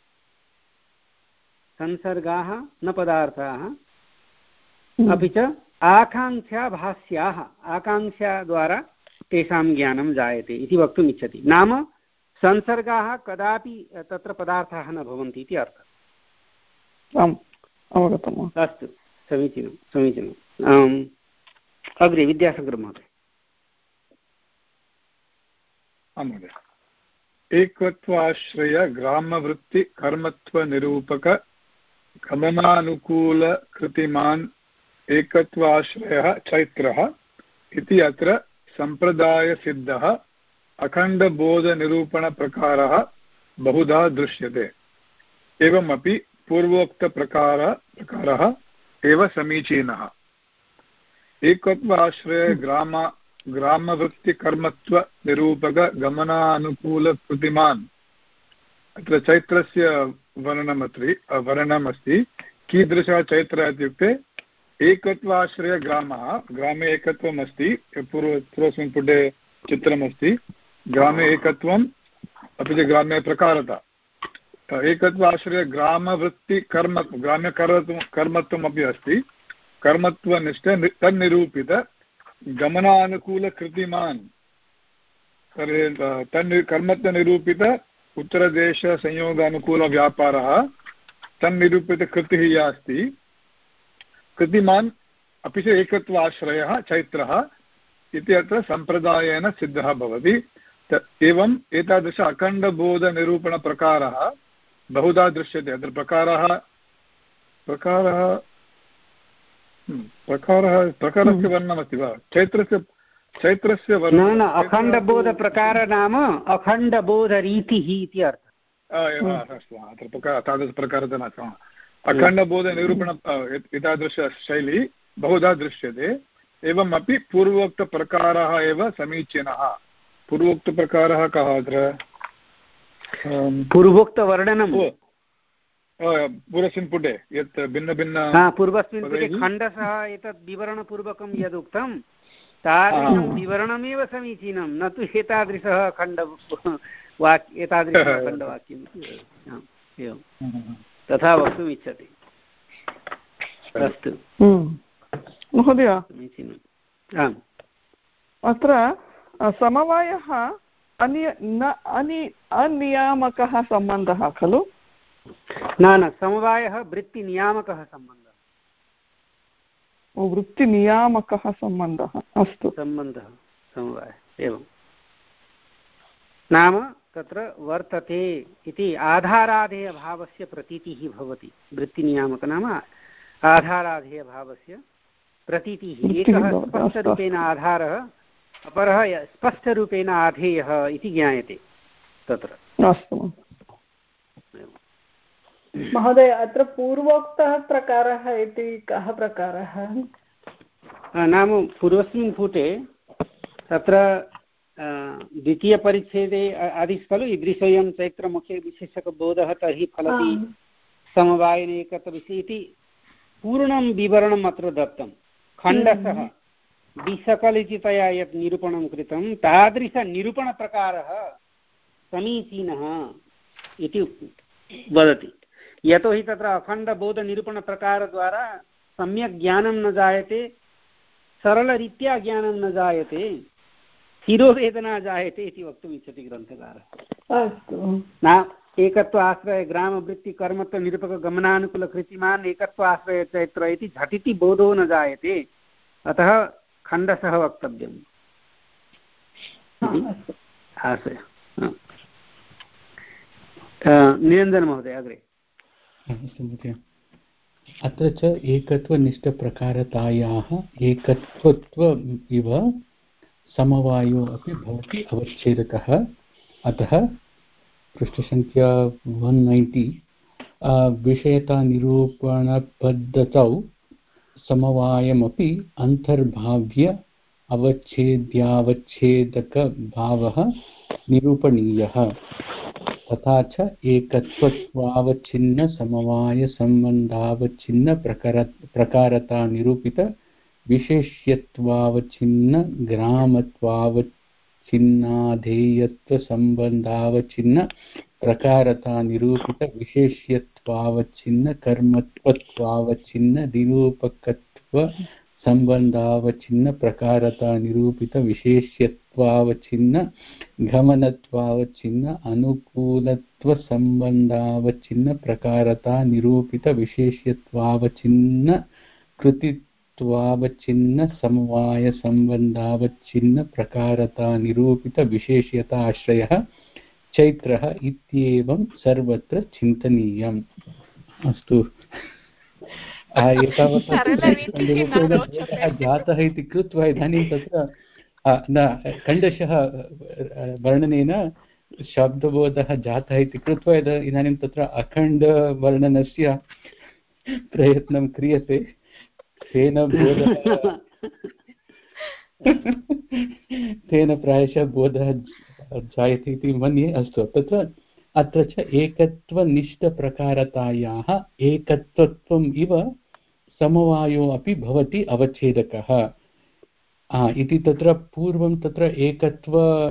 संसर्गाः न पदार्थाः अपि च आकाङ्क्षा भास्याः आकाङ्क्षाद्वारा तेषां ज्ञानं जायते इति वक्तुम् इच्छति नाम संसर्गाः कदापि तत्र पदार्थाः न भवन्ति इति अर्थः आम् अवगतम् अस्तु समीचीनं समीचीनम् अग्रे विद्यासागरः महोदय आं महोदय एकत्वाश्रय ग्रामवृत्ति कर्मत्वनिरूपक गमनानुकूलकृतिमान् एकत्वाश्रयः चैत्रः इति अत्र सम्प्रदायसिद्धः अखण्डबोधनिरूपणप्रकारः बहुधा दृश्यते एवमपि पूर्वोक्तप्रकार प्रकारः एव समीचीनः एकत्वाश्रय ग्राम ग्रामवृत्तिकर्मत्वनिरूपकगमनानुकूलकृतिमान् अत्र चैत्रस्य वर्णनमस्ति वर्णनमस्ति कीदृशः चैत्रः इत्युक्ते एकत्वाश्रयग्रामः ग्रामे एकत्वम् अस्ति पूर्व पूर्वस्मिन् पुटे चित्रमस्ति ग्रामे एकत्वम् अपि च ग्रामे प्रकारता एकत्वाश्रयग्रामवृत्तिकर्म ग्राम्य कर्मत्वम् अपि अस्ति कर्मत्वनिष्ठ तन्निरूपित गमनानुकूलकृतिमान् तन् कर्मत्वनिरूपित उत्तरदेशसंयोगानुकूलव्यापारः तन्निरूपितकृतिः या अस्ति कृतिमान् अपि च एकत्वाश्रयः चैत्रः इति अत्र सम्प्रदायेन सिद्धः भवति। एवम् एतादृश अखण्डबोधनिरूपणप्रकारः बहुधा दृश्यते। अत्र प्रकारः प्रकारः प्रकारः प्रकारस्य वर्णमस्ति वा चैत्रस्य चैत्रस्य वर्णः? अखण्डबोधप्रकार नाम अखण्डबोधरीतिः इति अर्थः। अस्तु अत्र प्रकार तादृशप्रकारः नास्ति। अखण्डबोधनिरूपण एतादृशशैली बहुधा दृश्यते। एवमपि पूर्वोक्तप्रकारः एव समीचीनः। पूर्वोक्तप्रकारः कः अत्र? पूर्वोक्तवर्णनं पूर्वस्मिन् पुटे यत् भिन्नभिन्न पूर्वस्मिन् पुटे खण्डसः एतत् विवरणपूर्वकं यदुक्तं तादृशं विवरणमेव समीचीनं, न तु एतादृशः खण्ड वाक् एतादृशः खण्डवाक्यम् एवं तथा वक्तुम् इच्छति। अस्तु महोदय, समीचीनम्। आम्, अत्र समवायः अन्य न अनि अनियामकः सम्बन्धः खलु? न न समवायः वृत्तिनियामकः सम्बन्धः। वृत्तिनियामकः सम्बन्धः। अस्तु, सम्बन्धः समवायः एवं नाम तत्र वर्तते इति आधाराधेयभावस्य प्रतीतिः भवति। वृत्तिनियामक नाम आधाराधेयभावस्य प्रतीतिः। एकः स्पष्टरूपेण आधारः, अपरः स्पष्टरूपेण आधेयः इति ज्ञायते तत्र। अस्तु महोदय, अत्र पूर्वोक्तः प्रकारः इति कः प्रकारः? नाम पूर्वस्मिन् पुटे तत्र द्वितीयपरिच्छेदे आदिस् खलु ईदृशोऽयं चैत्रमुखे विशेषकबोधः तर्हि फलति समवायेन एकत्वविषये इति पूर्णं विवरणम् अत्र दत्तं। खण्डसः विसकल इति तया यत् निरूपणं कृतं तादृशनिरूपणप्रकारः समीचीनः इति वदति। यतोहि तत्र अखण्डबोधनिरूपणप्रकारद्वारा सम्यक् ज्ञानं न जायते, सरलरीत्या ज्ञानं न जायते, शिरोवेदना जायते इति वक्तुम् इच्छति ग्रन्थकारः। अस्तु, न एकत्व आश्रय ग्रामवृत्तिकर्मत्वनिरूपकगमनानुकूलकृतिमान् एकत्व आश्रय चैत्र इति झटिति बोधो न जायते, अतः खण्डसः वक्तव्यम् आशय। निरञ्जनमहोदय अग्रे। अस्तु महोदय, अत्र च एकत्वनिष्ठप्रकारतायाः एकत्वत्व इव समवायो अपि भवति अवच्छेदकः। अतः पृष्ठसङ्ख्या वन् नैन्टि विषयतानिरूपणपद्धतौ समवायमपि अन्तर्भाव्य अवच्छेद्यावच्छेदकभावः निरूपणीयः। तथा च एकत्वत्वावच्छिन्न समवायसम्बन्धावच्छिन्न प्रकार प्रकारता निरूपित विशेष्यत्वावच्छिन्न ग्रामत्वावच्छिन्नाधेयत्वसम्बन्धावच्छिन्न प्रकारता निरूपित विशेष्यत्वावच्छिन्न कर्मत्वत्वावच्छिन्न निरूपकत्व संबंधावच्छिन्न प्रकारता निरूपित विशेष्यत्वावच्छिन्न गमनत्वावच्छिन्न अनुकूलत्व संबंधावच्छिन्न प्रकारता निरूपित विशेष्यत्वावच्छिन्न कृतित्वावच्छिन्न समवाय संबंधावच्छिन्न प्रकारता निरूपित विशेष्यता आश्रयः चैत्रः इत्येवं सर्वत्र चिन्तनीयम्। अस्तु, जातः इति कृत्वा इदानीं तत्र न खण्डशः वर्णनेन शब्दबोधः जातः इति कृत्वा इदानीं तत्र अखण्डवर्णनस्य प्रयत्नं क्रियते। तेन बोधः तेन प्रायशः बोधः जायते इति मन्ये। अस्तु, तत्र अत्र च एकत्वनिष्ठप्रकारतायाः एकत्वत्वम् इव समवायो अपि भवति अवच्छेदकः इति तत्र पूर्वं तत्र एकत्व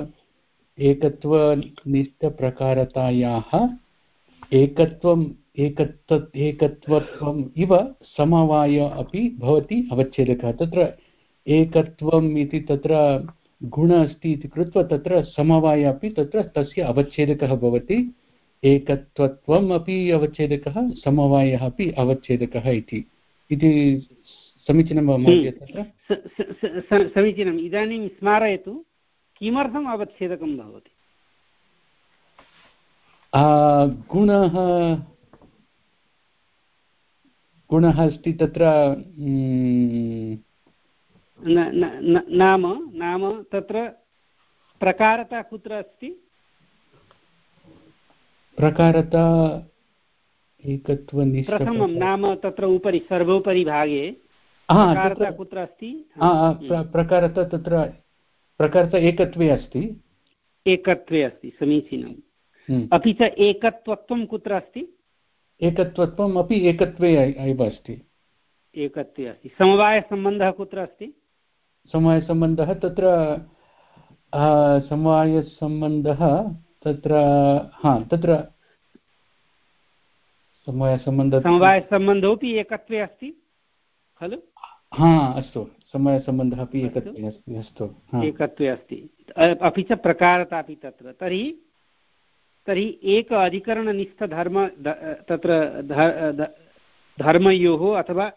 एकत्वनिष्ठप्रकारतायाः एकत्वम् एकत्व एकत्वत्वम् इव समवाय अपि भवति अवच्छेदकः। तत्र एकत्वम् इति तत्र गुण अस्ति इति कृत्वा तत्र समवाय अपि तत्र तस्य अवच्छेदकः भवति, एकत्वत्वम् अपि अवच्छेदकः, समवायः अपि अवच्छेदकः इति इति समीचीनं वा महोदय? तत्र समीचीनम्। इदानीं स्मारयतु किमर्थम् अवच्छेदकं भवति? गुणः गुणः अस्ति तत्र नाम नाम तत्र प्रकारता कुत्र अस्ति? प्रकारता एकत्वनिष्ठ प्रथमं नाम तत्र उपरि सर्वोपरि भागे प्रकारता कुत्र अस्ति? प्रकारता तत्र प्रकारता एकत्वे अस्ति। एकत्वे अस्ति, समीचीनम्। अपि च एकत्वत्वं कुत्र अस्ति? एकत्वत्वम् अपि एकत्वे एव अस्ति। एकत्वे अस्ति। समवायसम्बन्धः कुत्र अस्ति? समवायसम्बन्धः तत्र समवायसम्बन्धः तत्र हा तत्र समवायसम्बन्धः समवायसम्बन्धोऽपि एकत्वे अस्ति खलु? हा अस्तु, समवायसम्बन्धः अपि एकत्वे अस्ति। अस्तु, एकत्वे अस्ति। अपि च प्रकारता अपि तत्र। तर्हि तर्हि एक अधिकरणनिष्ठधर्म तत्र धर्मयोः अथवा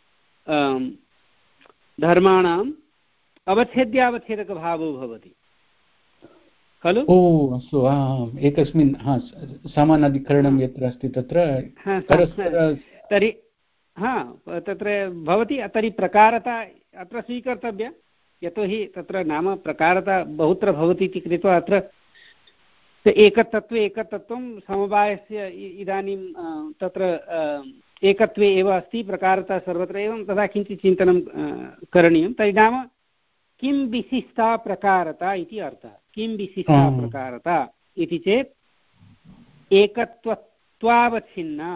धर्माणाम् अवच्छेद्यावच्छेदकभावो भवति खलु? ओ अस्तु, एकस्मिन् हा समानाधिकरणं यत्र अस्ति तत्र तर्हि हा तत्र भवति। तर्हि प्रकारता अत्र स्वीकर्तव्या, यतोहि तत्र नाम प्रकारता बहुत्र भवति इति कृत्वा अत्र एकतत्वे एकतत्वं समवायस्य इदानीं तत्र एकत्वे एव अस्ति, प्रकारता सर्वत्र एवं, तदा किञ्चित् चिन्तनं करणीयं। तर्हि नाम किं विशिष्टा प्रकारता इति अर्थः। किं विशिष्टा प्रकारता इति चेत् एकत्वत्वावच्छिन्ना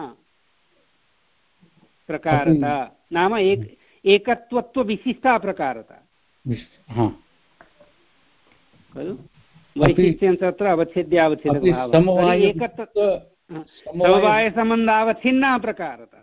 प्रकारता नाम एक एकत्वत्वविशिष्टा प्रकारता खलु? वैशिष्ट्यं तत्र अवच्छेद्यावच्छेदकभावः। समवायसम्बन्धावच्छिन्ना प्रकारता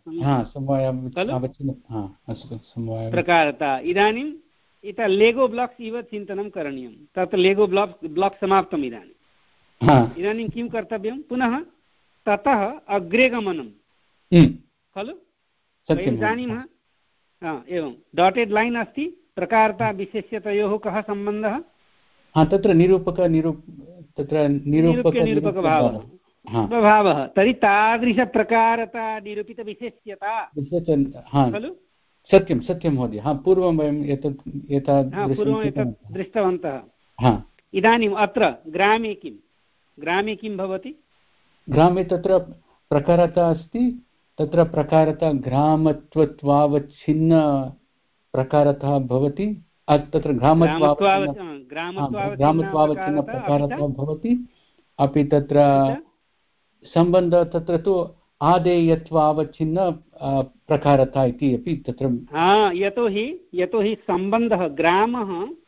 प्रकारता। इदानीं इत लेगो ब्लाक्स् इव चिन्तनं करणीयं। तत्र लेगो ब्लाक् ब्लाक् समाप्तम्। इदानीम् इदानीं किं कर्तव्यं? पुनः ततः अग्रे गमनं खलु? वयं जानीमः। एवं डाटेड् लैन् अस्ति, प्रकारता विशेष्यतयोः कः सम्बन्धः? तत्र निरूपक निरूप तत्र निरूपक निरूपकभावः प्रभावः। तर्हि तादृशप्रकारता निरूपितविशेष्यता खलु? सत्यं सत्यं महोदय। हा पूर्वं वयम् एतत् पूर्वम् एतत् दृष्टवन्तः। इदानीम् अत्र ग्रामे किं ग्रामे किं भवति? ग्रामे तत्र प्रकारता अस्ति, तत्र प्रकारता ग्रामत्वत्वावच्छिन्न प्रकारता भवति। तत्र ग्रामत्वावच्छिन्न प्रकारता भवति। अपि तत्र सम्बन्धः तत्र तु आदेयत्वावच्छिन्न प्रकारता इति अपि तत्र यतोहि यतोहि सम्बन्धः ग्रामः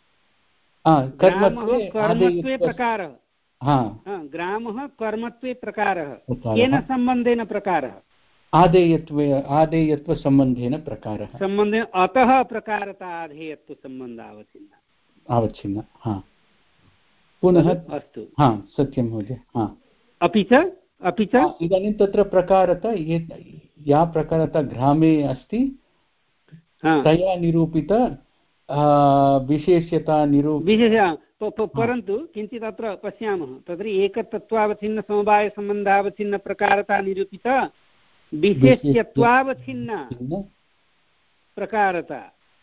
कर्मत्वे प्रकारः ग्रामः कर्मत्वे प्रकारः केन सम्बन्धेन प्रकारः? आदेयत्वे आदेयत्वसम्बन्धेन प्रकारः सम्बन्धेन। अतः प्रकारता आधेयत्वसम्बन्धावच्छिन्न आवच्छिन्न। हा पुनः अस्तु, हा सत्यं महोदय। हा अपि च अपि च इदानीं तत्र प्रकारता या प्रकारता ग्रामे अस्ति तया निरूपित विशेष्यता निरूप परन्तु किञ्चित् अत्र पश्यामः। तत्र एकतत्त्वावच्छिन्न समवायसम्बन्धावच्छिन्न प्रकारता निरूपित विशेष्यत्वावच्छिन्न प्रकारता।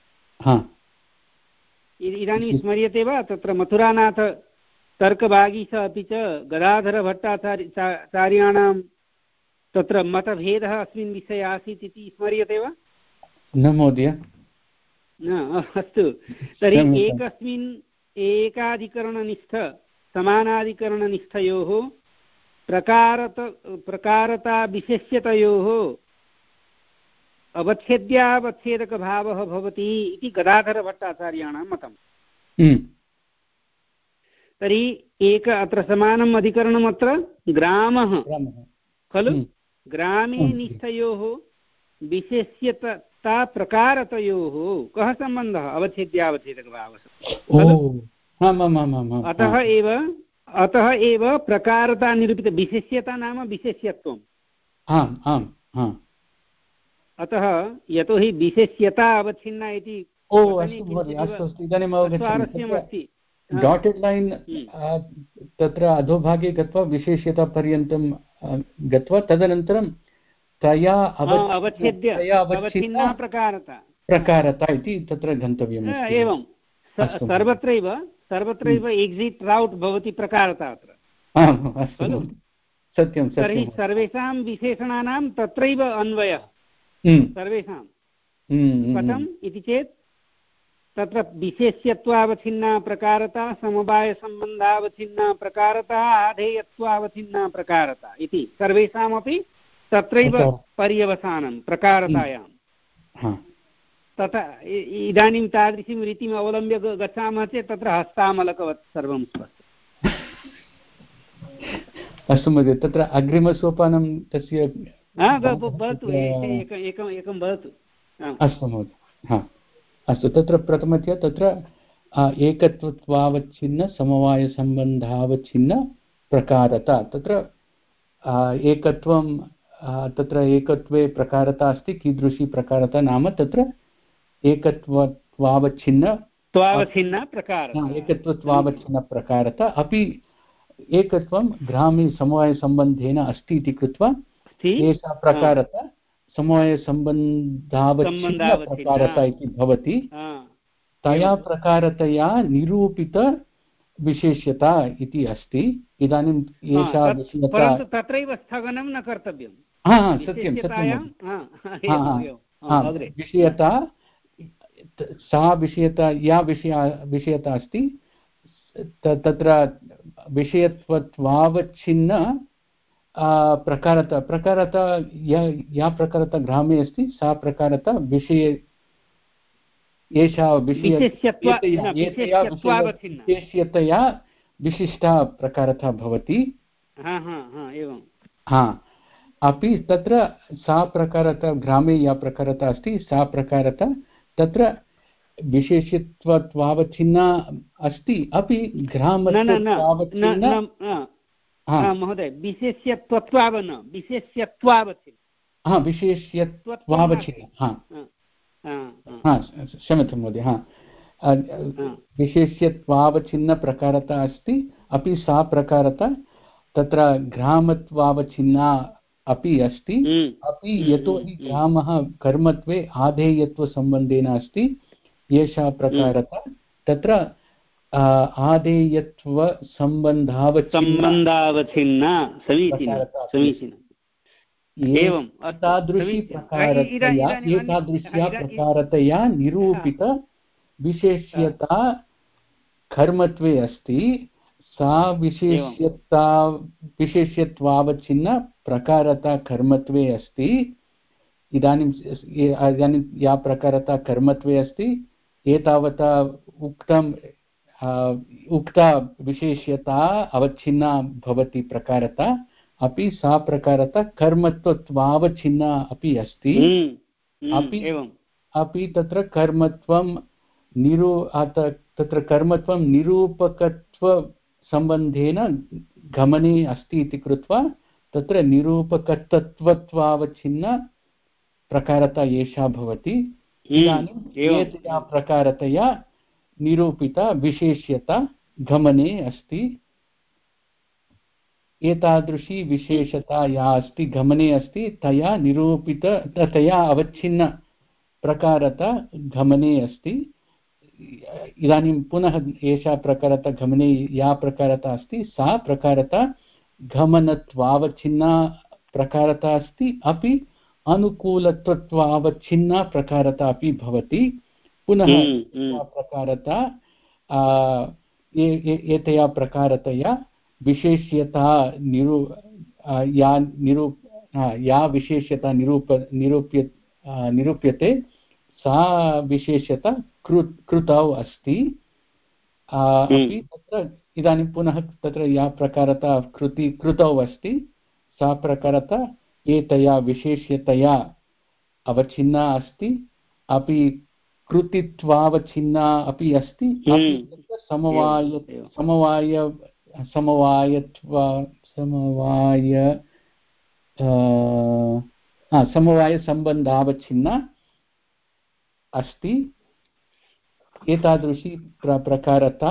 इदानीं स्मर्यते वा? तत्र मथुरानाथ तर्कभागीश अपि च गदाधरभट्टाचार्याणां तत्र मतभेदः अस्मिन् विषये आसीत् इति स्मर्यते वा? न महोदय। अस्तु, तर्हि एकस्मिन् एकाधिकरणनिष्ठ समानाधिकरणनिष्ठयोः प्रकारत प्रकारता विशेष्यतयोः अवच्छेद्यावच्छेदकभावः भवति इति गदाधरभट्टाचार्याणां मतम्। तर्हि एक अत्र समानम् अधिकरणम् अत्र ग्रामः खलु? ग्रामे निष्ठयोः विशेष्यता प्रकारतयोः कः सम्बन्धः? अवच्छेद्यावच्छेदकभावः। अतः एव अतः एव प्रकारता निरूपित विशेष्यता नाम विशेष्यत्वम्। आम् आम् आम् अतः यतोहि विशेष्यता अवच्छिन्ना इति ओ अस्तु महोदय अस्तु अस्तु इदानीम् अवगच्छामि। डाटेड् लैन् तत्र अधोभागे गत्वा विशेष्यतापर्यन्तं गत्वा तदनन्तरं तया अवच्छेद्य अवच्छिन्ना प्रकारता प्रकारता इति तत्र गन्तव्यम्। एवं सर्वत्रैव सर्वत्रैव एक्सिट् रौट् भवति प्रकारता अत्र। खलु सत्यं तर्हि सर्वेषां विशेषणानां तत्रैव अन्वयः सर्वेषां कथम् इति चेत् तत्र विशेष्यत्वावच्छिन्ना प्रकारता समवायसम्बन्धावच्छिन्ना प्रकारता आधेयत्वावच्छिन्ना प्रकारता इति सर्वेषामपि तत्रैव पर्यवसानं प्रकारतायां। तथा इदानीं तादृशीं रीतिम् अवलम्ब्य गच्छामः चेत् तत्र हस्तामलकवत् सर्वं स्पष्टम्। अस्तु महोदय तत्र अग्रिमसोपानं तस्य भवतु एकम् एकं भवतु। अस्तु महोदय अस्तु तत्र प्रथमतया तत्र एकत्वत्वावच्छिन्न समवायसम्बन्धावच्छिन्न प्रकारता तत्र एकत्वं तत्र एकत्वे प्रकारता अस्ति। कीदृशी प्रकारता नाम तत्र एकत्वत्वावच्छिन्न त्वावच्छिन्न प्रकारता एकत्वत्वावच्छिन्न प्रकारता अपि एकत्वं ग्रामे समवायसम्बन्धेन अस्ति इति कृत्वा एषा प्रकारता समवायसम्बन्धावच्छिन्न प्रकारता इति भवति। तया प्रकारतया निरूपित विशेष्यता इति अस्ति। इदानीम् एषा विषयता तत्रैव स्थगनं न कर्तव्यं। हा सत्यं सत्यं विषयता सा विषयता या विषया विषयता अस्ति तत्र विषयत्वावच्छिन्न प्रकारता प्रकारता या या प्रकारता ग्रामे अस्ति सा प्रकारता विषये एषा विशेष्यतया विशिष्टा प्रकारता भवति। हा अपि तत्र सा प्रकारता ग्रामे या प्रकारता अस्ति सा प्रकारता तत्र विशेषत्वावच्छिन्ना अस्ति अपि ग्रामत्वावच्छिन्ना महोदय विशेष्यत्वावन विशेष्यत्वावच्छिन्न हा विशेष्यत्वावच्छिन्न हा क्षम्यतां महोदय हा विशेष्यत्वावच्छिन्न प्रकारता अस्ति अपि सा प्रकारता तत्र ग्रामत्वावच्छिन्ना अपि अस्ति। अपि यतोहि ग्रामः कर्मत्वे आधेयत्वसम्बन्धेन अस्ति एषा प्रकारता तत्र आधेयत्वसम्बन्धावच्छिन्ना समीचीनं समीचीनम् एवं तादृशी प्रकारतया एतादृश्या प्रकारतया निरूपित विशेष्यता कर्मत्वे अस्ति। सा विशेष्यता विशेष्यत्वावच्छिन्न प्रकारता कर्मत्वे अस्ति। इदानीं इदानीं या प्रकारता कर्मत्वे अस्ति एतावता उक्तं उक्ता विशेष्यता अवच्छिन्ना भवति प्रकारता अपि सा प्रकारता कर्मत्वावच्छिन्ना अपि अस्ति। अपि अपि तत्र कर्मत्वं निरू तत्र कर्मत्वं निरूपकत्वसम्बन्धेन गमने अस्ति इति कृत्वा तत्र निरूपकतत्वत्वावच्छिन्न प्रकारता एषा भवति। इदानीम् एतया प्रकारतया निरूपिता विशेष्यता गमने अस्ति। एतादृशी विशेषता या अस्ति गमने अस्ति तया निरूपित तया अवच्छिन्न प्रकारता गमने अस्ति। इदानीं पुनः एषा प्रकारता गमने या प्रकारता अस्ति सा प्रकारता गमनत्वावच्छिन्ना प्रकारता अस्ति अपि अनुकूलत्वावच्छिन्ना प्रकारता अपि भवति। पुनः प्रकारता एतया प्रकारतया विशेष्यता निरू या निरू या विशेष्यता निरूप निरूप्य निरूप्यते सा विशेष्यता कृ कृतौ अस्ति। अपि तत्र इदानीं पुनः तत्र या प्रकारता कृति कृतौ अस्ति सा प्रकारता एतया विशेष्यतया अवच्छिन्ना अस्ति। अपि कृतित्वावच्छिन्ना अपि अस्ति, समवाय समवाय समवायत्वा समवाय समवायसम्बन्धावच्छिन्ना अस्ति। एतादृशी प्र प्रकारता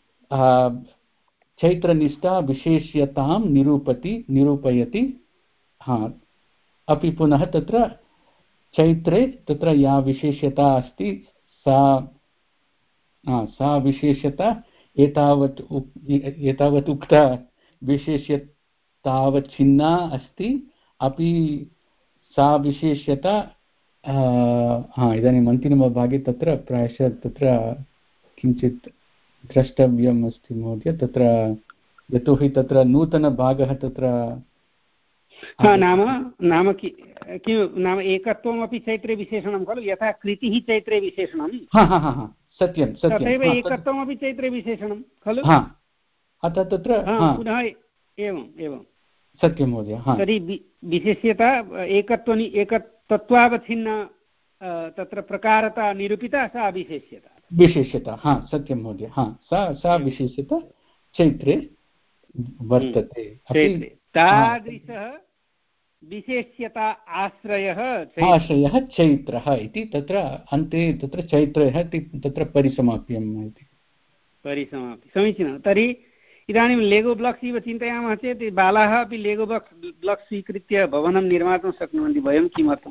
चैत्रनिष्ठा विशेष्यतां निरूपति निरूपयति। हा अपि पुनः तत्र चैत्रे तत्र या विशेष्यता अस्ति सा सा विशेष्यता एतावत् एतावत् उक्ता विशेष्यतावच्छिन्ना अस्ति, अपि सा विशेष्यता हा इदानीम् अन्तिमभागे तत्र प्रायशः तत्र किञ्चित् द्रष्टव्यम् अस्ति महोदय, तत्र यतोहि तत्र नूतनभागः तत्र नाम नाम किं नाम एकत्वमपि चैत्रे विशेषणं खलु, यथा कृतिः चैत्रे विशेषणं सत्यं सत्यं तथैव एकत्वमपि चैत्रे विशेषणं खलु। अतः तत्र पुनः एवम् एवं सत्यं महोदय। तर्हि विशेष्यता एकत्वनि एकतत्त्वावच्छिन्न तत्र प्रकारता निरूपिता सा विशेष्यता विशेष्यता हा सत्यं महोदय। हा सा सा विशेष्यता चैत्रे वर्तते। तादृशः विशेष्यता आश्रयः आश्रयः चैत्रः इति तत्र अन्ते तत्र चैत्रः तत्र परिसमाप्यम् इति परिसमाप्य समीचीनं। तर्हि इदानीं लेगो ब्लाक्स् इव चिन्तयामः चेत् बालाः अपि लेगो ब्लाक्स् ब्लाक्स् स्वीकृत्य भवनं निर्मातुं शक्नुवन्ति, वयं किमर्थं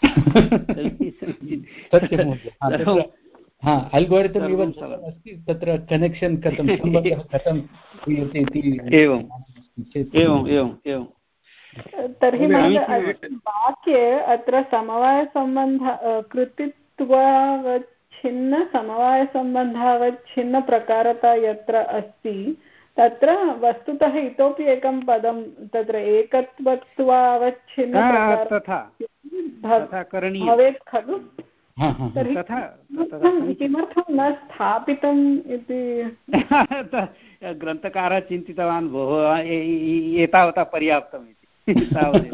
अल्गोरिथम् इव अस्ति, तत्र कनेक्षन् कथं सम्बन्धः कथं क्रियते इति एवम् एवम् एवम् एवं। तर्हि वाक्ये अत्र समवायसम्बन्ध कृतित्वावच्छिन्न समवायसम्बन्धावच्छिन्न प्रकारता यत्र अस्ति तत्र वस्तुतः इतोपि एकं पदं तत्र एकत्वत्वावच्छिन्न भवेत् खलु। तर्हि किमर्थं न स्थापितम् इति ग्रन्थकारः चिन्तितवान्, भोः एतावता पर्याप्तम् इति तावदेव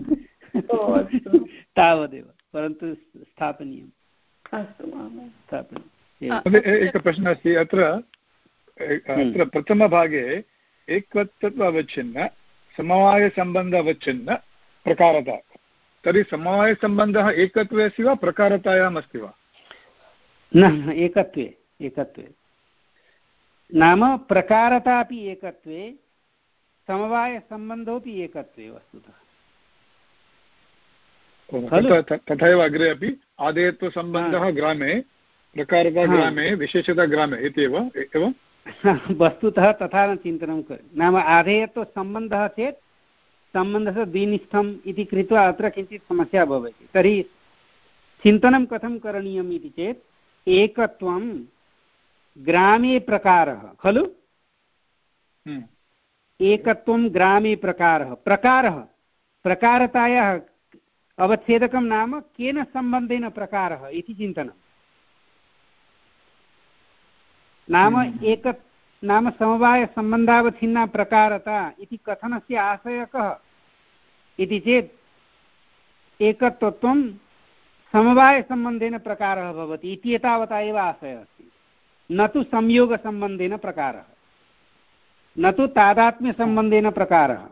तावदेव, परन्तु स्थापनीयम्। अस्तु स्थापनीयम्। एकः प्रश्नः अस्ति अत्र अत्र प्रथमभागे एकत्वत्वावच्छिन्न समवायसम्बन्धावच्छिन्न प्रकारता, तर्हि समवायसम्बन्धः एकत्वे अस्ति वा प्रकारतायाम् अस्ति वा? न एकत्वे एकत्वे नाम प्रकारता अपि एकत्वे समवायसम्बन्धोऽपि एकत्वे वस्तुतः। तथैव अग्रे अपि आदेयत्वसम्बन्धः ग्रामे प्रकारता ग्रामे विशेषता ग्रामे इत्येव एवं वस्तुतः तथा न चिन्तनं करोति। नाम आधेयत्वसम्बन्धः चेत् सम्बन्धः द्विनिष्ठम् इति कृत्वा अत्र किञ्चित् समस्या भवति। तर्हि चिन्तनं कथं करणीयम् इति चेत् एकत्वं ग्रामे प्रकारः खलु, एकत्वं ग्रामे प्रकारः प्रकारः प्रकारतायाः अवच्छेदकं नाम केन सम्बन्धेन प्रकारः इति चिन्तनं। नाम एक नाम समवायसम्बन्धावच्छिन्ना प्रकारता इति कथनस्य आशयः कः इति चेत् एकत्वत्वं समवायसम्बन्धेन प्रकारः भवति इति एतावता एव आशयः अस्ति, न तु संयोगसम्बन्धेन प्रकारः, न तु तादात्म्यसम्बन्धेन प्रकारः।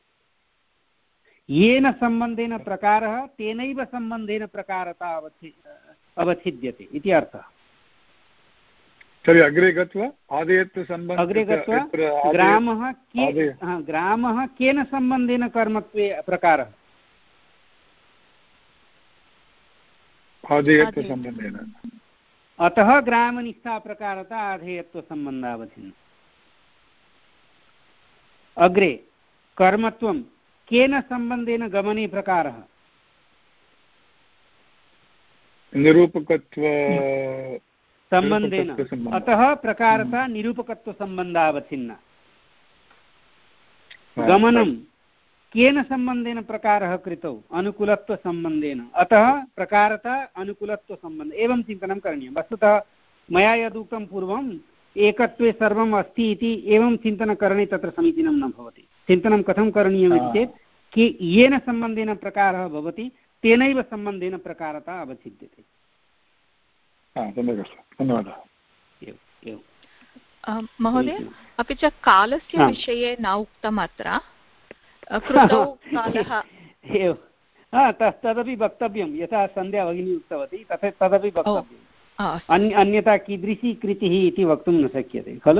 येन सम्बन्धेन प्रकारः तेनैव सम्बन्धेन प्रकारता अवच्छि अवच्छिद्यते इति अर्थः। तर्हि अग्रे गत्वा आदेयत्वसम्बन्धः अग्रे गत्वा ग्रामः के ग्रामः केन सम्बन्धेन कर्मत्वे प्रकारः आदेयत्वसम्बन्धेन, अतः ग्रामनिष्ठा प्रकारता आधेयत्वसम्बन्धावच्छिन्न। अग्रे कर्मत्वं केन सम्बन्धेन गमने प्रकारः निरूपकत्व सम्बन्धेन, अतः प्रकारता निरूपकत्वसम्बन्धावच्छिन्ना। गमनं केन सम्बन्धेन प्रकारः कृतौ अनुकूलत्वसम्बन्धेन, अतः प्रकारता अनुकूलत्वसम्बन्ध। एवं चिन्तनं करणीयं। वस्तुतः मया यदुक्तं पूर्वम् एकत्वे सर्वम् अस्ति इति एवं चिन्तनकरणे तत्र समीचीनं न भवति। चिन्तनं कथं करणीयमिति चेत् कि येन सम्बन्धेन प्रकारः भवति तेनैव सम्बन्धेन प्रकारता अवच्छिद्यते। सम्यक् अस्ति, धन्यवादः। महोदय, अपि च कालस्य विषये न उक्तम् अत्र, कृतौ कालः तदपि वक्तव्यं, यथा सन्ध्या भगिनी उक्तवती तथा तदपि वक्तव्यम्, अन्यथा कीदृशी कृतिः इति वक्तुं न शक्यते खलु।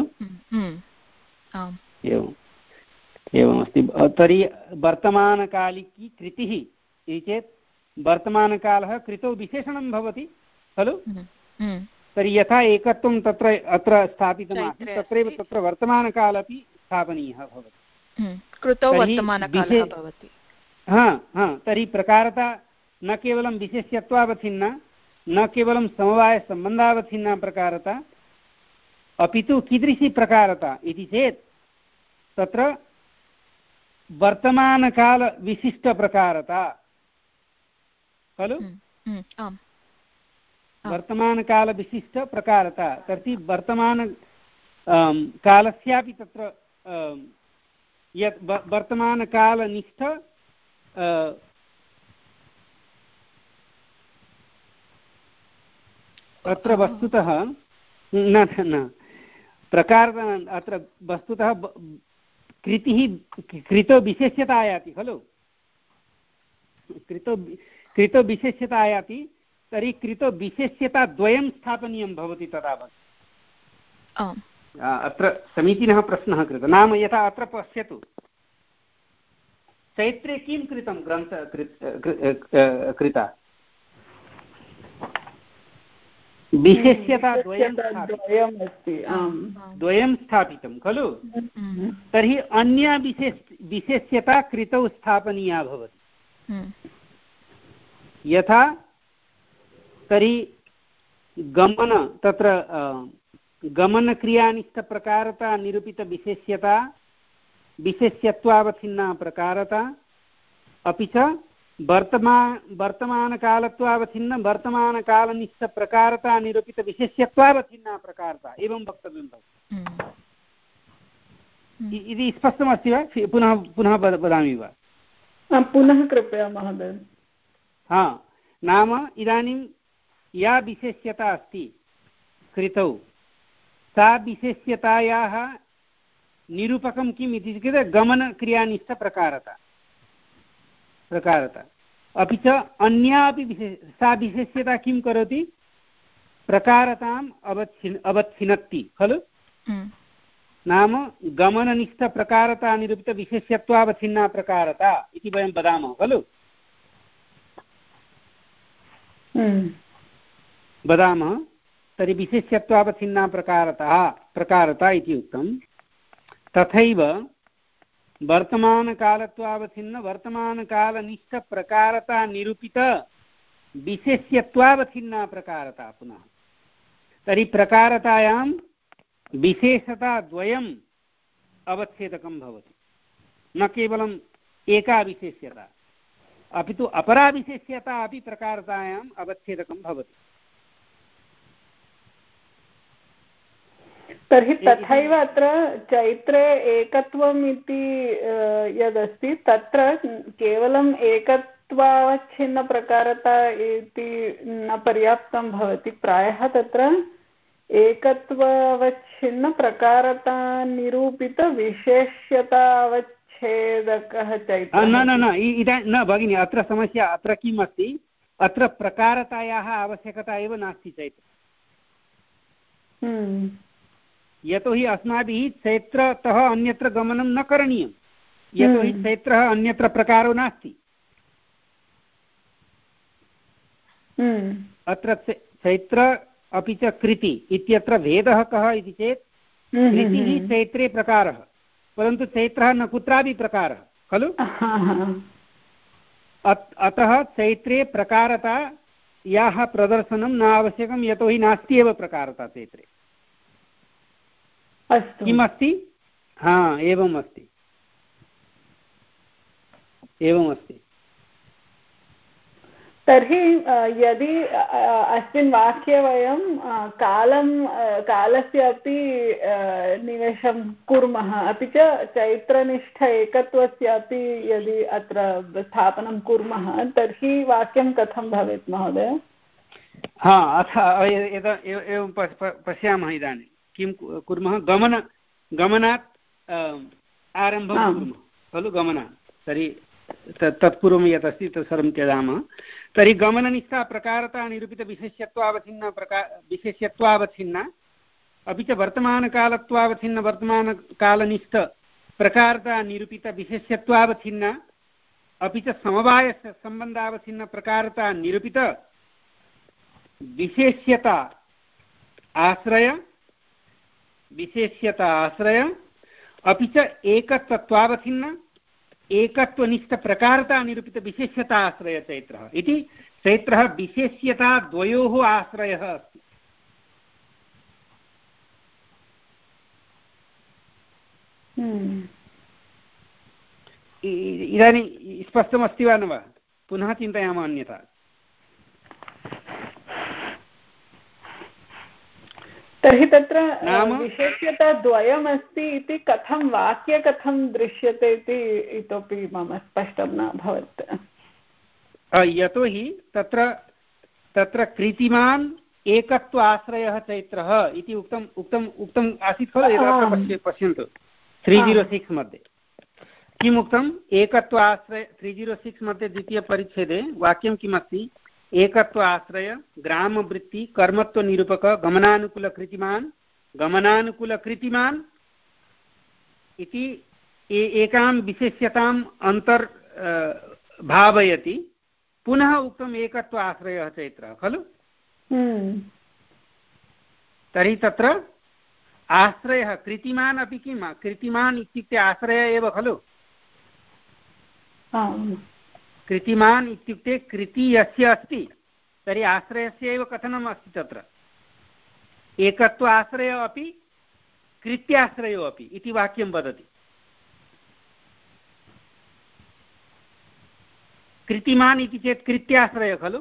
एवम् एवमस्ति। तर्हि वर्तमानकालिकी कृतिः इति चेत् वर्तमानकालः कृतौ विशेषणं भवति खलु। तर्हि यथा एकत्वं तत्र अत्र स्थापितमासीत् तत्रैव तत्र वर्तमानकालः अपि स्थापनीयः भवति। कृतौ वर्तमानकालः भवति। हा हा तर्हि प्रकारता न केवलं विशेष्यत्वावच्छिन्ना, न केवलं समवायसम्बन्धावच्छिन्ना प्रकारता, अपि तु कीदृशी प्रकारता इति चेत् तत्र वर्तमानकालविशिष्टप्रकारता खलु। वर्तमानकालविशिष्टप्रकारता तर्हि वर्तमान कालस्यापि तत्र यत् वर्तमानकालनिष्ठ अत्र वस्तुतः न न प्रकार अत्र वस्तुतः कृतिः कृतो विशेष्यता आयाति खलु। कृतो कृतो विशेष्यता आयाति, तर्हि कृतो विशेष्यता द्वयं स्थापनीयं भवति तदावत्। अत्र समीचीनः प्रश्नः कृतः। नाम यथा अत्र पश्यतु, चैत्रे किं कृतं ग्रन्थ कृता विशेष्यता द्वयं द्वयं स्थापितं खलु। तर्हि अन्या विशेष विशेष्यता कृतौ स्थापनीया भवति। यथा तर्हि गमन तत्र गमनक्रियानिष्ठप्रकारता निरूपितविशेष्यता विशेष्यत्वावच्छिन्ना प्रकारता, अपि च वर्तमान वर्तमानकालत्वावच्छिन्न वर्तमानकालनिष्ठप्रकारता निरूपितविशेष्यत्वावच्छिन्ना प्रकारता, एवं वक्तव्यं भवति। इति स्पष्टमस्ति वा? पुनः पुनः वदामि वा? पुनः कृपया महोदय। हा, नाम इदानीं या विशेष्यता अस्ति कृतौ, सा विशेष्यतायाः निरूपकं किम् इति चेत् गमनक्रियानिष्ठप्रकारता प्रकारता, अपि च अन्यापि विशेष सा विशेष्यता किं करोति, प्रकारताम् अवच्छिन् अवच्छिनत्ति खलु। नाम गमननिष्ठप्रकारता निरूपितविशेष्यत्वावच्छिन्ना प्रकारता इति वयं वदामः खलु। वदामः तर्हि विशेष्यत्वावच्छिन्ना प्रकारतः प्रकारता इति उक्तं। तथैव वर्तमानकालत्वावच्छिन्न वर्तमानकालनिष्ठप्रकारता निरूपित विशेष्यत्वावच्छिन्ना प्रकारता पुनः। तर्हि प्रकारतायां विशेषता द्वयम् अवच्छेदकं भवति, न केवलम् एका विशेष्यता, अपि तु अपरा विशेष्यता अपि प्रकारतायाम् अवच्छेदकं भवति। तर्हि तथैव अत्र चैत्रे एकत्वम् इति यदस्ति तत्र केवलम् एकत्वावच्छिन्नप्रकारता इति न पर्याप्तं भवति, प्रायः तत्र एकत्वावच्छिन्नप्रकारता निरूपितविशेष्यतावच्छेदकः चैत्रः। न न न इदा न भगिनि, अत्र समस्या अत्र किम् अस्ति, अत्र प्रकारतायाः आवश्यकता एव नास्ति चैत्र। यतोहि अस्माभिः क्षेत्रतः अन्यत्र गमनं न करणीयं, यतोहि क्षेत्रः अन्यत्र प्रकारो नास्ति। अत्र क्षेत्र अपि च कृति इत्यत्र भेदः कः इति चेत् कृतिः क्षेत्रे प्रकारः, परन्तु क्षेत्रः न कुत्रापि प्रकारः खलु। अतः क्षेत्रे प्रकारता याः प्रदर्शनं न आवश्यकं, यतोहि नास्ति एव प्रकारता क्षेत्रे। किमस्ति? हा, एवम् अस्ति एवमस्ति। तर्हि यदि अस्मिन् वाक्ये वयं कालं कालस्य अपि निवेशं कुर्मः, अपि च चैत्रनिष्ठ एकत्वस्य अपि यदि अत्र स्थापनं कुर्मः, तर्हि वाक्यं कथं भवेत् महोदय? हा अथ एवं पश्यामः इदानीं किं कुर्मः गमन गमनात् आरम्भं कुर्मः खलु गमनात् तर्हि तत्पूर्वं यत् अस्ति तत् सर्वं त्यजामः तर्हि गमननिष्ठा प्रकारता निरूपितविशेष्यत्वावच्छिन्न प्रकार विशेष्यत्वावच्छिन्ना अपि च वर्तमानकालत्वावच्छिन्न वर्तमानकालनिष्ठ प्रकारता निरूपितविशेष्यत्वावच्छिन्ना अपि च समवायसम्बन्धावच्छिन्न प्रकारता निरूपित विशेष्यता आश्रय विशेष्यता आश्रय अपि च एकत्वत्वावच्छिन्न एकत्वनिष्ठ प्रकारता निरूपित विशेष्यता आश्रय चैत्रः इति चैत्रः विशेष्यता द्वयोः आश्रयः अस्ति। इदानीं स्पष्टमस्ति वा न वा पुनः चिन्तयामः अन्यथा तर्हि तत्र विशेष्यता द्वयमस्ति इति कथं वाक्ये कथं दृश्यते इति इतोपि मम स्पष्टं न अभवत्। यतोहि तत्र तत्र कृतिमान् एकत्व आश्रयः चैत्रः इति उक्तम् उक्तम् उक्तम् आसीत् खलु एतत् पश्यन्तु त्री जीरो सिक्स् मध्ये किम् उक्तम् एकत्व आश्रय त्री जीरो सिक्स् मध्ये द्वितीयपरिच्छेदे वाक्यं किमस्ति एकत्व आश्रय ग्रामवृत्ति कर्मत्वनिरूपक गमनानुकूलकृतिमान् गमनानुकूलकृतिमान् इति एकां विशेष्यताम् अन्तर् भावयति पुनः उक्तम् एकत्व आश्रयः चैत्रः खलु। तर्हि तत्र आश्रयः कृतिमान् अपि किम् कृतिमान् इत्युक्ते आश्रयः एव खलु। कृतिमान् इत्युक्ते कृति यस्य अस्ति तर्हि आश्रयस्य एव कथनम् अस्ति तत्र एकत्व आश्रयो अपि कृत्याश्रयो अपि इति वाक्यं वदति। कृतिमान् इति चेत् कृत्याश्रयः खलु।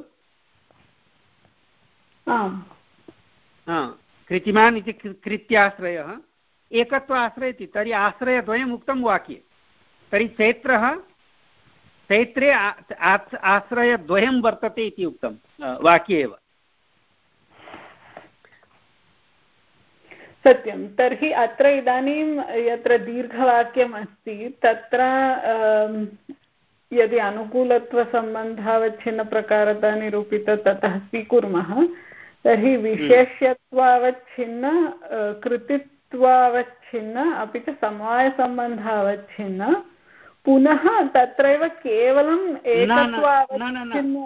कृतिमान् इति कृत्याश्रयः एकत्व आश्रयति तर्हि आश्रयद्वयम् उक्तं वाक्ये तर्हि चैत्रः चैत्रे आश्रयद्वयं वर्तते इति उक्तं वाक्ये एव। सत्यं। तर्हि अत्र इदानीं यत्र दीर्घवाक्यम् अस्ति तत्र यदि अनुकूलत्वसम्बन्धावच्छिन्नप्रकारता निरूपित ततः स्वीकुर्मः तर्हि विशेष्यत्वावच्छिन्न कृतित्वावच्छिन्न अपि च समवायसम्बन्धावच्छिन्न पुनः तत्रैव केवलम् एकत्वावच्छिन्न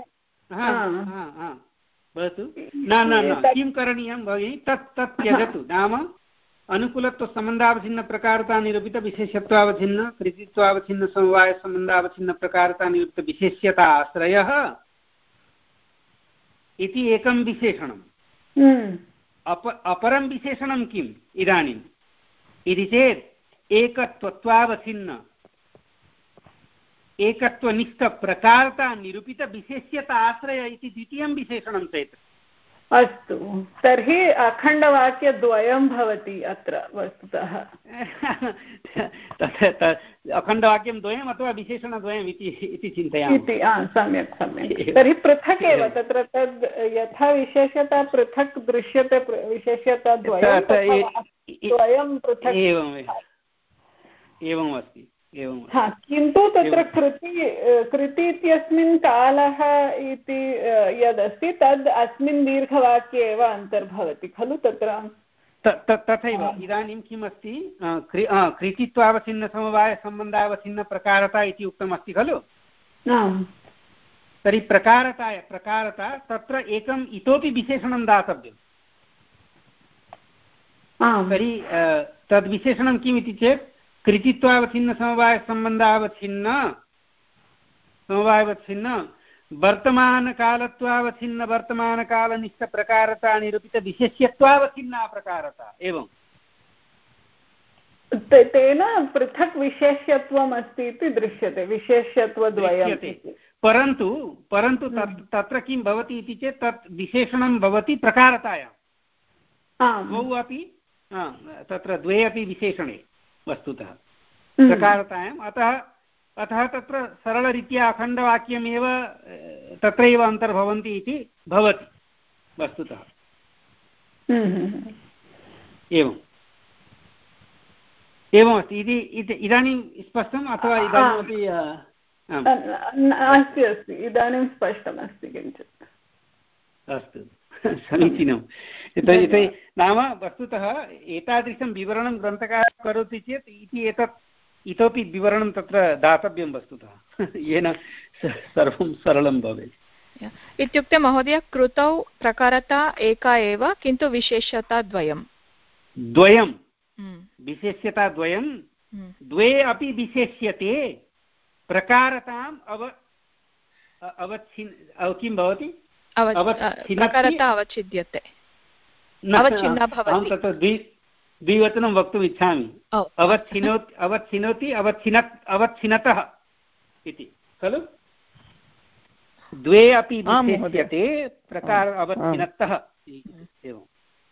किं करणीयं भगिनि तत् तत् त्यजतु नाम अनुकूलत्वसम्बन्धावच्छिन्नप्रकारता निरूपित विशेष्यत्वावच्छिन्न कृतित्वावच्छिन्न समवायसम्बन्धावच्छिन्नप्रकारता निरूपित विशेष्यता आश्रयः इति एकं विशेषणम्। अप अपरं विशेषणं किम् इदानीम् इति चेत् एकत्वत्वावच्छिन्न एकत्वनिष्ठ प्रकारता निरूपित विशेष्यता आश्रय इति द्वितीयं विशेषणं चेत् अस्तु तर्हि अखण्डवाक्यद्वयं भवति अत्र वस्तुतः। अखण्डवाक्यं द्वयम् अथवा विशेषणद्वयम् इति चिन्तयामः। सम्यक् सम्यक्। तर्हि पृथक् एव तत्र तद् यथा विशेषता पृथक् दृश्यते विशेषता द्वयं पृथक् एवम् अस्ति। हा किन्तु तत्र कृति कृति इत्यस्मिन् कालः इति यदस्ति तद् अस्मिन् दीर्घवाक्ये एव अन्तर्भवति खलु तत्र तथैव। इदानीं किम् अस्ति कृतित्वावच्छिन्नसमवायसम्बन्धावच्छिन्नप्रकारता इति उक्तमस्ति खलु। तर्हि प्रकारताय प्रकारता तत्र एकम् इतोपि विशेषणं दातव्यं। तर्हि तद्विशेषणं किम् इति चेत् कृतित्वावच्छिन्न समवायसम्बन्धावच्छिन्न समवायवच्छिन्न वर्तमानकालत्वावच्छिन्न वर्तमानकालनिष्ठप्रकारता निरूपित विशेष्यत्वावच्छिन्ना प्रकारता एवं तेन पृथक् विशेष्यत्वम् अस्ति इति दृश्यते विशेष्यत्वद्वयं। परन्तु परन्तु तत्र किं भवति इति चेत् तत् विशेषणं भवति प्रकारतायां द्वौ अपि तत्र द्वे अपि विशेषणे वस्तुतः प्रकारतायाम् अतः अतः तत्र सरलरीत्या अखण्डवाक्यमेव तत्रैव अन्तर्भवन्ति इति भवति। वस्तुतः एवम् एवमस्ति इति इदानीं स्पष्टम् अथवा इदानीमपि अस्ति अस्ति इदानीं स्पष्टमस्ति किञ्चित् अस्तु समीचीनं यतोहि नाम वस्तुतः एतादृशं विवरणं ग्रन्थकारः करोति चेत् इति एतत् इतोपि विवरणं तत्र दातव्यं वस्तुतः येन सर्वं सरलं भवेत् इत्युक्ते महोदय कृतौ प्रकारता एका एव किन्तु विशेषता द्वयं द्वयं विशेष्यता द्वयं द्वे अपि विशेष्यते प्रकारताम् अव अवच्छिन् किं भवति प्रकारता अवच्छिद्यते अहं तत्र द्वि द्विवचनं वक्तुम् इच्छामि अवच्छिनोति अवच्छिनोति अवच्छिनत् अवच्छिनतः इति खलु द्वे अपि विशेष्यते प्रकार अवच्छिनतः एवम्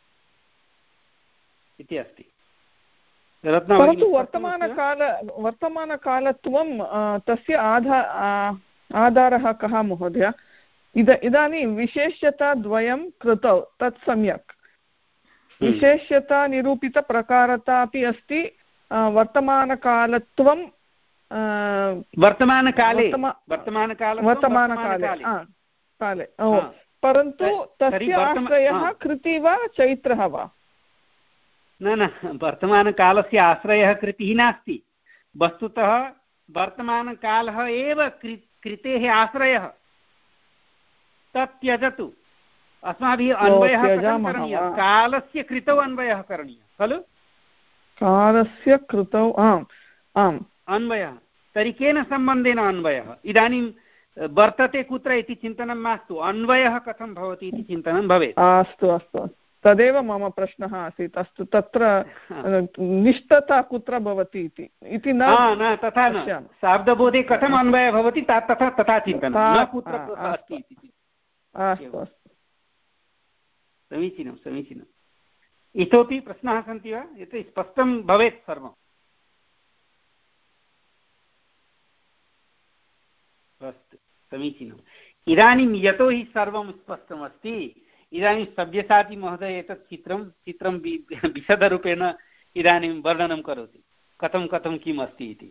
इति अस्ति परन्तु वर्तमानकाल वर्तमानकालत्वं तस्य आधा आधारः कः महोदय इद इदानीं विशेष्यताद्वयं कृतौ तत् सम्यक् विशेष्यता निरूपितप्रकारता अपि अस्ति वर्तमानकालत्वं वर्तमानकाले वर्तमानकाले काले परन्तु तस्य आश्रयः कृति वा चैत्रः वा न न वर्तमानकालस्य आश्रयः कृतिः नास्ति वस्तुतः वर्तमानकालः एव कृतेः आश्रयः तत् त्यजतु अस्माभिः अन्वयः कथं करणीयः कालस्य कृतौ अन्वयः करणीयः खलु कालस्य कृतौ आम् आम् अन्वयः तर्हि केन सम्बन्धेन अन्वयः इदानीं वर्तते कुत्र इति चिन्तनं मास्तु अन्वयः कथं भवति इति चिन्तनं भवेत् अस्तु अस्तु तदेव मम प्रश्नः आसीत् अस्तु तत्र निष्ठता कुत्र भवति इति न तथा न शाब्दबोधे कथम् अन्वयः भवति तथा तथा चिन्तनं न कुत्र अस्ति इति अस्तु अस्तु समीचीनं समीचीनम् इतोपि प्रश्नाः सन्ति वा यत् स्पष्टं भवेत् सर्वम् अस्तु समीचीनम् इदानीं यतोहि सर्वं स्पष्टमस्ति इदानीं सब्यसाची महोदय एतत् चित्रं चित्रं विशदरूपेण इदानीं वर्णनं करोति कथं कथं किम् अस्ति इति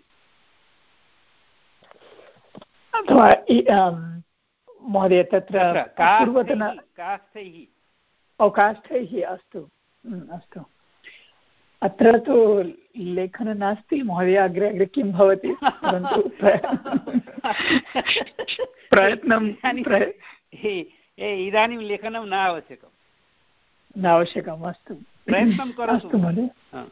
अथवा महोदय तत्र पूर्वतन काष्ठैः काष्ठैः अस्तु अस्तु अत्र तु लेखनं नास्ति महोदय अग्रे अग्रे किं भवति परन्तु प्रयत्नं इदानीं लेखनं न आवश्यकं न आवश्यकम् अस्तु प्रयत्नं करोतु अस्तु महोदय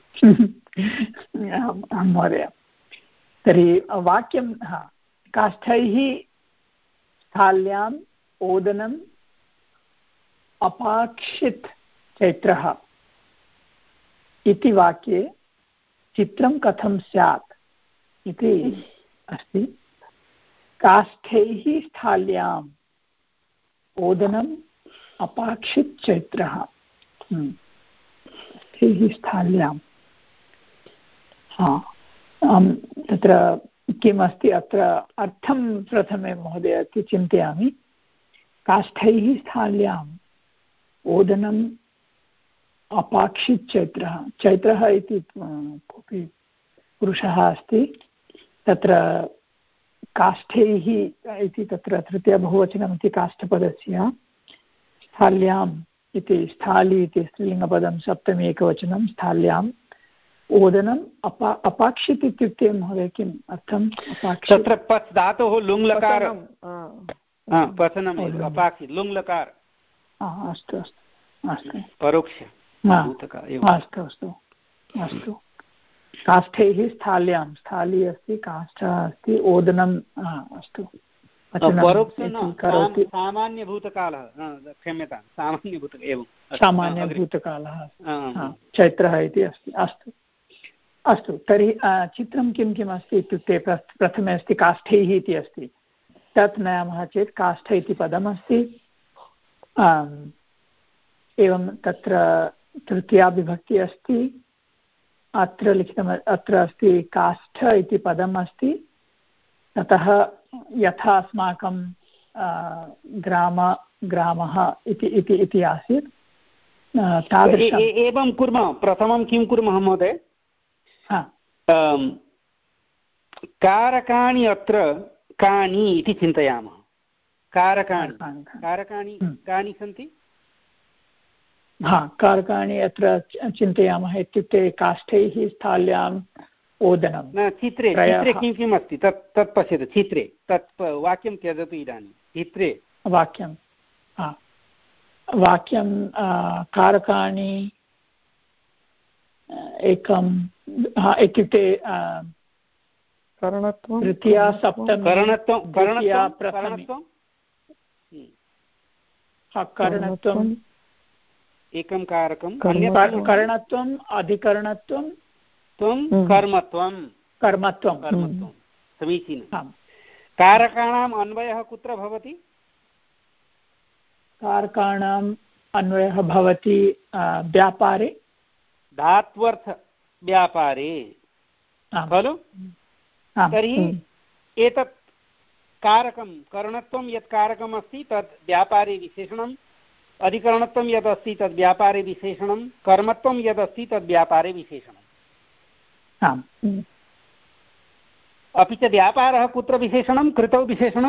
आं महोदय तर्हि वाक्यं हा काष्ठैः स्थाल्याम् ओदनम् अपाक्षित् चैत्रः इति वाक्ये चित्रं कथं स्यात् इति अस्ति काष्ठैः स्थाल्याम् ओदनम् अपाक्षित् चैत्रः काष्ठैः स्थाल्याम् हा तत्र किम् अस्ति अत्र अर्थं प्रथमे महोदय इति चिन्तयामि काष्ठैः स्थाल्याम् ओदनम् अपाक्षित् चैत्रः चैत्रः इति कोऽपि पुरुषः अस्ति तत्र काष्ठैः इति तत्र तृतीयबहुवचनमिति काष्ठपदस्य स्थाल्याम् इति स्थाली इति स्त्रीलिङ्गपदं सप्तमी एकवचनं स्थाल्याम् ओदनम् अपा अपाक्षित् इत्युक्ते महोदय किम् अर्थम् अपाक्षित् तत्र पच् धातोः लुङ्लकार पचनम् अपाक्षित् लुङ्लकार अस्तु अस्तु अस्तु परोक्ष अस्तु अस्तु अस्तु काष्ठैः स्थाल्यां स्थाली अस्ति काष्ठः अस्ति ओदनम् अस्तु सामान्यभूतकालः क्षम्यतां सामान्यभूत एवं सामान्यभूतकालः चैत्रः इति अस्ति अस्तु अस्तु तर्हि चित्रं किं किम् अस्ति इत्युक्ते प्रथमे अस्ति काष्ठैः इति अस्ति तत् नयामः चेत् काष्ठ इति पदमस्ति एवं तत्र तृतीया विभक्तिः अस्ति अत्र लिखितम् अत्र अस्ति काष्ठ इति पदम् अस्ति ततः यथा अस्माकं ग्राम ग्रामः इति इति इति आसीत् तादृशम्। एवं कुर्मः, प्रथमं किं कुर्मः महोदय, कारकाणि अत्र कानि इति चिन्तयामः। कारकाणि कारकाणि कानि सन्ति? हा, कारकाणि अत्र चिन्तयामः इत्युक्ते काष्ठैः स्थाल्याम् ओदनं। न, चित्रे चित्रे किं किम् अस्ति तत् तत् पश्यतु। चित्रे तत् वाक्यं त्यजतु इदानीं। चित्रे वाक्यं हा वाक्यं कारकाणि एकं इत्युक्ते तृतीया सप्तमी करणत्वम् एकं कारकं, करणत्वम् अधिकरणत्वं त्वं कर्मत्वं कर्मत्वं कर्मत्वं समीचीनं। कारकाणाम् अन्वयः कुत्र भवति? कारकाणाम् अन्वयः भवति व्यापारे, धात्वर्थ व्यापारे खलु। तर्हि एतत् कारकं करणत्वं यत् कारकम् अस्ति तत् व्यापारे विशेषणम्, अधिकरणत्वं यद् अस्ति तद् व्यापारे विशेषणं, कर्मत्वं यद् अस्ति तद् व्यापारे विशेषणम्। अपि च व्यापारः कुत्र विशेषणं? कृतौ विशेषणं,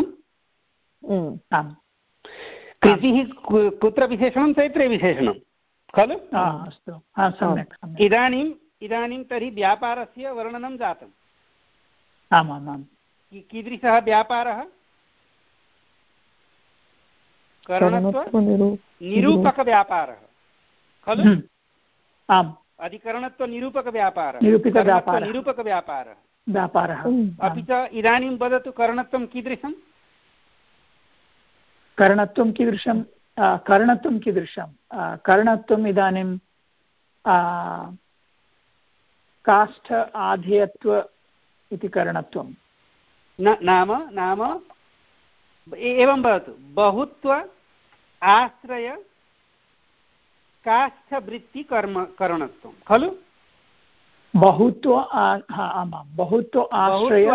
कृतिः कुत्र विशेषणं? चैत्रे विशेषणं खलु। अस्तु, सम्यक्। इदानीम् इदानीं तर्हि व्यापारस्य वर्णनं जातम्। आमामां। कीदृशः व्यापारः? करणत्व निरूपकव्यापारः खलु। आम्, अधिकरणत्वनिरूपकव्यापारः, निरूपकव्यापारः निरूपकव्यापारः व्यापारः। अपि च इदानीं वदतु करणत्वं कीदृशं? करणत्वं कीदृशं? करणत्वं कीदृशं? करणत्वम् इदानीं काष्ठ आधेयत्व इति करणत्वं। नाम नाम एवं भवतु, बहुत्व आश्रय काष्ठवृत्ति कर्म करणत्वं खलु। बहुत्व आमां बहुत्व आश्रय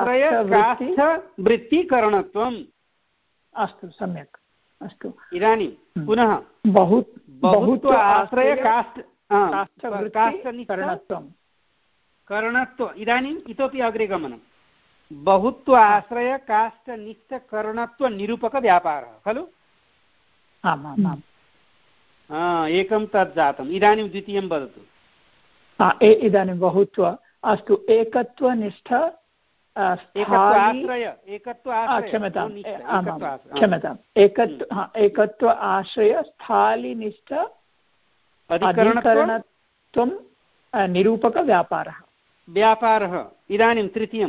काष्ठवृत्तिकरणत्वम्। अस्तु, सम्यक्। अस्तु, इदानीं पुनः बहु बहुत्व आश्रय काष्ठ काष्ठवृत्तिकरणत्वं करणत्व। इदानीम् इतोपि अग्रे गमनं। बहुत्व आश्रय काष्ठनिष्ठकरणत्व निरूपकव्यापारः खलु। आमाम्, एकं तत् जातम्। इदानीं द्वितीयं वदतु। इदानीं बहुत्व, अस्तु, एकत्वनिष्ठ आश्रय एकत्व क्षम्यतां क्षम्यताम् एकत्व एकत्व आश्रय स्थालिनिष्ठ अधिकरणत्वं निरूपकव्यापारः व्यापारः। इदानीं तृतीयं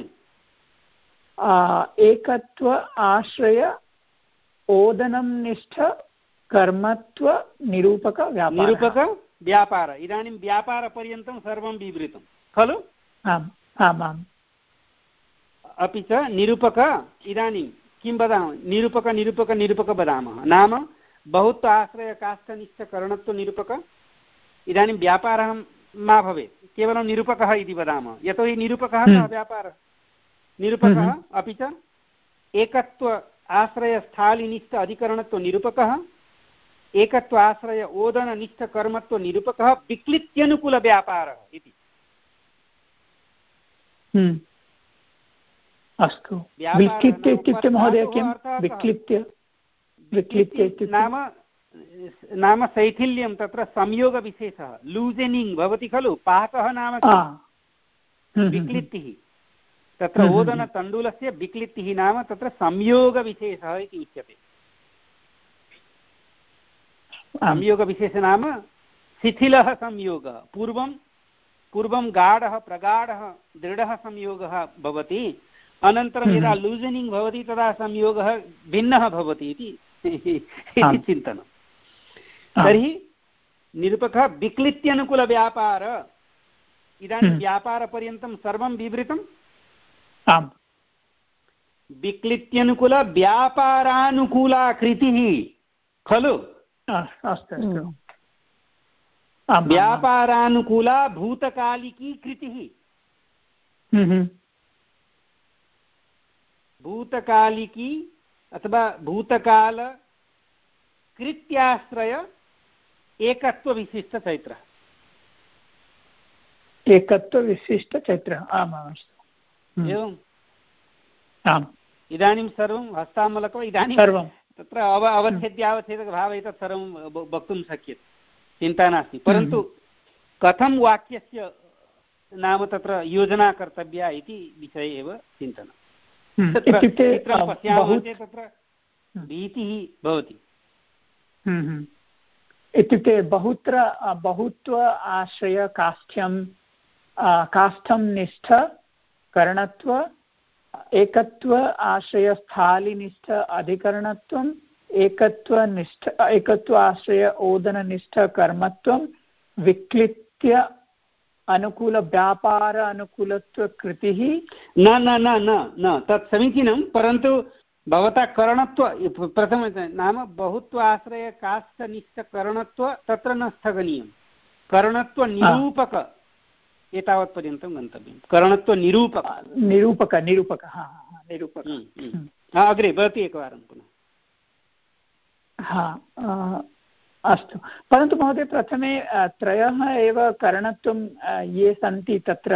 एकत्व आश्रय ओदनं निष्ठ कर्मत्व निरूपक निरूपक व्यापार। इदानीं व्यापारपर्यन्तं सर्वं विवृतं खलु। आम् आमाम्। अपि च निरूपक, इदानीं किं वदामः? निरूपक निरूपक निरूपक वदामः। नाम बहुत्व आश्रय काष्ठनिष्ठ करणत्व निरूपक। इदानीं व्यापारः मा भवेत्, केवलं निरूपकः इति वदामः, यतोहि निरूपकः सः व्यापारः निरूपकः। अपि च एकत्व आश्रय स्थालिनिष्ठ अधिकरणत्व निरूपकः, एकत्व आश्रय ओदननिष्ठ कर्मत्व निरूपकः, विक्लित्यनुकूलव्यापारः इति। अस्तु, विक्लित्य इत्युक्ते महोदय किं? विक्लित्य विक्लित्य नाम नाम शैथिल्यं, तत्र संयोगविशेषः, लूसेनिङ्ग् भवति खलु। पाकः नाम विक्लित्तिः, तत्र ओदनतण्डुलस्य विक्लित्तिः नाम तत्र संयोगविशेषः इति उच्यते। संयोगविशेषः नाम शिथिलः संयोगः। पूर्वं पूर्वं गाढः प्रगाढः दृढः संयोगः भवति, अनन्तरं यदा लूसेनिङ्ग् भवति तदा संयोगः भिन्नः भवति इति चिन्तनं। तर्हि निरूपकः विक्लित्यनुकूलव्यापार। इदानीं व्यापारपर्यन्तं सर्वं विवृतम्। आम्, विक्लित्यनुकूलव्यापारानुकूला कृतिः खलु। अस्तु, व्यापारानुकूला भूतकालिकी कृतिः। भूतकालिकी अथवा भूतकाल कृत्याश्रय एकत्वविशिष्टचैत्रः एकत्वविशिष्टचैत्रः आमाम् अस्तु एवम् आम् इदानीं सर्वं हस्तामलकम् इदानीं सर्वं तत्र अव अवच्छेद्यावच्छेदकभावः एतत् सर्वं वक्तुं शक्यते चिन्ता नास्ति परन्तु कथं वाक्यस्य नाम तत्र योजना कर्तव्या इति विषये एव चिन्तनं तत्र चित्रं पश्यामः चेत् तत्र भीतिः भवति इत्युक्ते बहुत्र बहुत्व आश्रय काष्ठ्यं काष्ठं निष्ठ करणत्व एकत्व आश्रयस्थालिनिष्ठ अधिकरणत्वम् एकत्वनिष्ठ एकत्व आश्रय ओदननिष्ठ कर्मत्वं विक्लित्य अनुकूल व्यापार अनुकूलत्वकृतिः न न न न न तत् समीचीनं परन्तु भवता करणत्व प्रथम नाम बहुत्व आश्रय काष्ठनिष्ठ करणत्व तत्र न स्थगनीयं करणत्व निरूपक एतावत्पर्यन्तं गन्तव्यं करणत्व निरूपक निरूपक निरूपक निरूपक अग्रे भवति एकवारं पुनः हा अस्तु परन्तु महोदय प्रथमे त्रयः एव करणत्वं ये सन्ति तत्र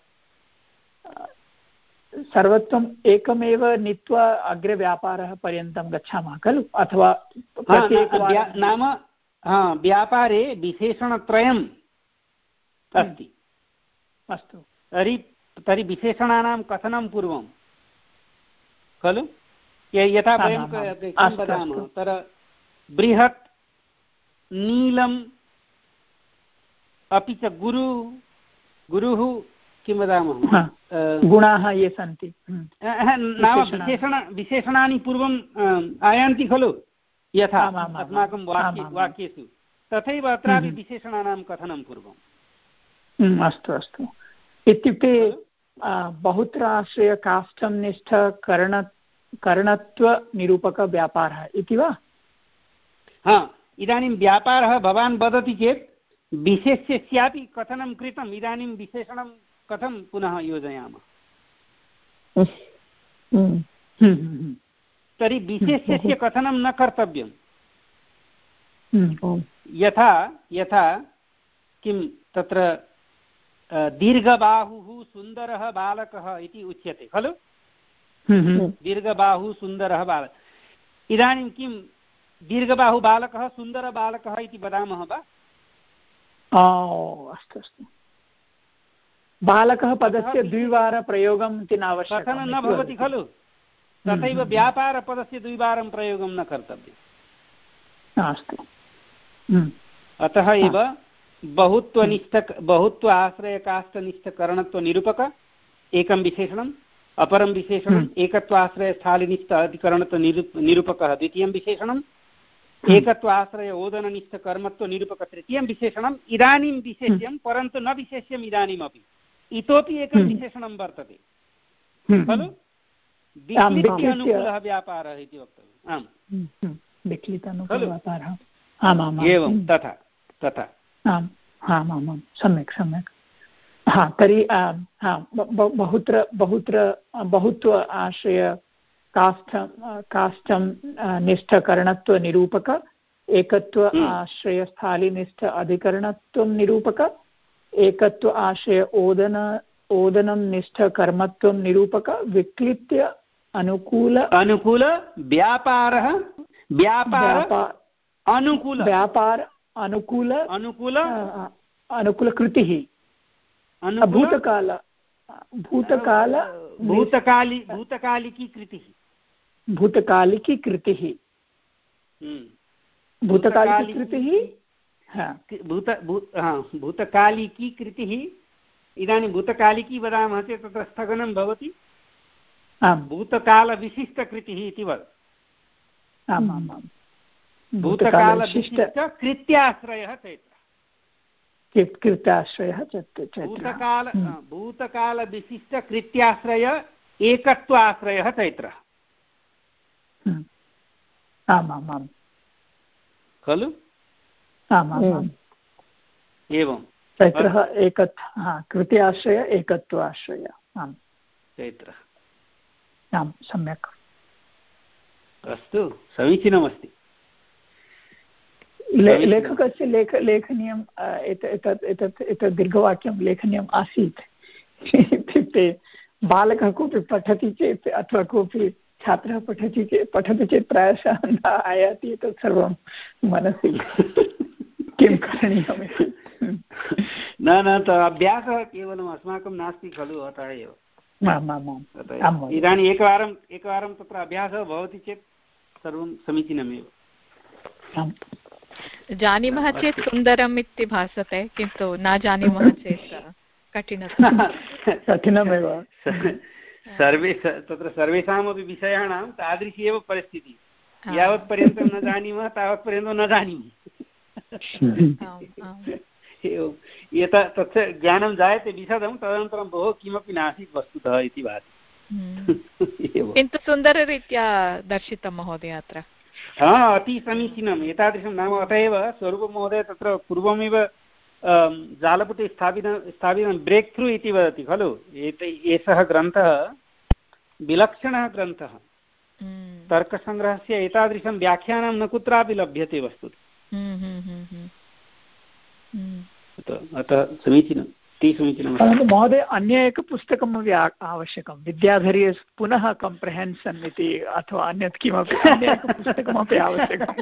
सर्वत्वम् एकमेव नीत्वा अग्रे व्यापारः पर्यन्तं गच्छामः खलु अथवा नाम व्यापारे विशेषणत्रयम् अस्ति अस्तु तर्हि तर्हि विशेषणानां कथनं पूर्वं खलु यथा वयं किं वदामः तत्र बृहत् नीलम् अपि च गुरु गुरुः किं वदामः गुणाः ये सन्ति नाम विशेषण विशेषणानि पूर्वम् आयान्ति खलु यथा अस्माकं वाक्ये वाक्येषु तथैव अत्रापि विशेषणानां कथनं पूर्वम् अस्तु अस्तु इत्युक्ते बहुत्र आश्रय काष्ठं निष्ठ कर्ण करणत्वनिरूपकव्यापारः इति वा हा इदानीं व्यापारः भवान् वदति चेत् विशेष्यस्यापि कथनं कृतम् इदानीं विशेषणं कथं पुनः योजयामः तर्हि विशेष्यस्य कथनं न कर्तव्यं यथा यथा किं तत्र दीर्घबाहुः सुन्दरः बालकः इति उच्यते खलु दीर्घबाहुः सुन्दरः बालकः इदानीं किं दीर्घबाहुबालकः सुन्दरबालकः इति वदामः वा अस्तु अस्तु बालकः पदस्य द्विवारप्रयोगम् इति नावश्यकं कथनं न भवति खलु तथैव व्यापारपदस्य द्विवारं प्रयोगं न कर्तव्यम् अस्तु अतः एव बहुत्वनिष्ठ बहुत्व आश्रयकाष्ठनिष्ठकरणत्वनिरूपक एकं विशेषणम् अपरं विशेषणम् एकत्वाश्रयस्थालिनिष्ठ अधिकरणत्वनिरूपकः द्वितीयं विशेषणम् एकत्वाश्रय ओदननिष्ठकर्मत्वनिरूपक तृतीयं विशेषणम् इदानीं विशेष्यं परन्तु न विशेष्यम् इदानीमपि इतोपि एकं विशेषणं वर्तते खलु विक्लितानुकूलः व्यापारः इति वक्तव्यम् आम् एवं तथा तथा आम् आम् आमां सम्यक् सम्यक् हा तर्हि हा बहुत्र बहुत्र बहुत्व आश्रय काष्ठ काष्ठं निष्ठकरणत्वनिरूपक एकत्व आश्रयस्थालिनिष्ठ अधिकरणत्वं निरूपक एकत्व आश्रय ओदन ओदनं निष्ठकर्मत्वं निरूपक विक्लित्य अनुकूल अनुकूल व्यापारः व्यापार अनुकूल व्यापार अनुकूल अनुकूल अनुकूलकृतिः भूतकाल भूतकाल भूतकाली भूतकालिकी कृतिः भूतकालिकी कृतिः भूतकालिकी कृतिः भूत भूतकालिकी कृतिः इदानीं भूतकालिकी वदामः चेत् तत्र स्थगनं भवति भूतकालविशिष्टकृतिः इति वद आम् आम् आम् भूतकालविशिष्टकृत्याश्रयः चैत्रः कृत्याश्रयः भूतकाल भूतकालविशिष्टकृत्याश्रय एकत्वाश्रयः चैत्रः आम् आम् आम् खलु आम् आम् आम् एवं चैत्रः एकत् कृत्याश्रय एकत्वाश्रय आम् चैत्रः आम् सम्यक् अस्तु समीचीनमस्ति लेखकस्य लेख लेखनीयम् एतत् एतत् एतत् दीर्घवाक्यं लेखनीयम् आसीत् इत्युक्ते बालकः कोऽपि पठति चेत् अथवा कोऽपि छात्रः पठति चेत् पठति चेत् प्रायशः न आयाति एतत् सर्वं मनसि किं करणीयमिति। न न अभ्यासः केवलम् अस्माकं नास्ति खलु, अतः एव। इदानीम् एकवारम् एकवारं तत्र अभ्यासः भवति चेत् सर्वं समीचीनमेव। जानीमः चेत् सुन्दरम् इति भासते, किन्तु न जानीमः चेत् कठिनं कठिनमेव। सर्वे तत्र सर्वेषामपि विषयाणां तादृशी एव परिस्थितिः, यावत्पर्यन्तं न जानीमः तावत्पर्यन्तं न जानीमः। यथा तस्य ज्ञानं जायते विशदं तदनन्तरं बहु किमपि नासीत् वस्तुतः इति भाति। किन्तु सुन्दररीत्या दर्शितं महोदय अत्र। हा, अति समीचीनम् एतादृशं नाम अत एव स्वरूपमहोदय तत्र पूर्वमेव जालपुटे स्थापितं स्थापितं ब्रेक् थ्रू इति वदति खलु। एषः ग्रन्थः विलक्षणः ग्रन्थः, तर्कसङ्ग्रहस्य एतादृशं व्याख्यानं न कुत्रापि लभ्यते वस्तुतः। अतः समीचीनं समीचीनं। परन्तु महोदय अन्य एकं पुस्तकमपि आवश्यकं, विद्याधरी पुनः कम्प्रहेन्सन् इति अथवा अन्यत् किमपि अन्य एकं पुस्तकमपि आवश्यकम्।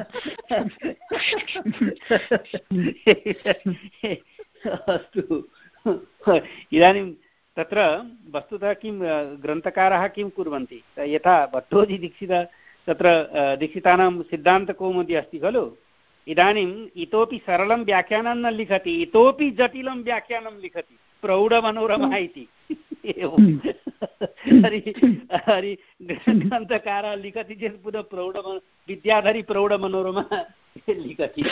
अस्तु, इदानीं तत्र वस्तुतः किं ग्रन्थकाराः किं कुर्वन्ति, यथा भट्टोजीदीक्षित तत्र दीक्षितानां सिद्धान्तकौमुदी अस्ति खलु, इदानीम् इतोपि सरलं व्याख्यानं न लिखति, इतोपि जटिलं व्याख्यानं लिखति, प्रौढमनोरमा इति। एवं हरि ग्रन्थकारः लिखति चेत् पुनः प्रौढ विद्याधरी प्रौढमनोरमा लिखति।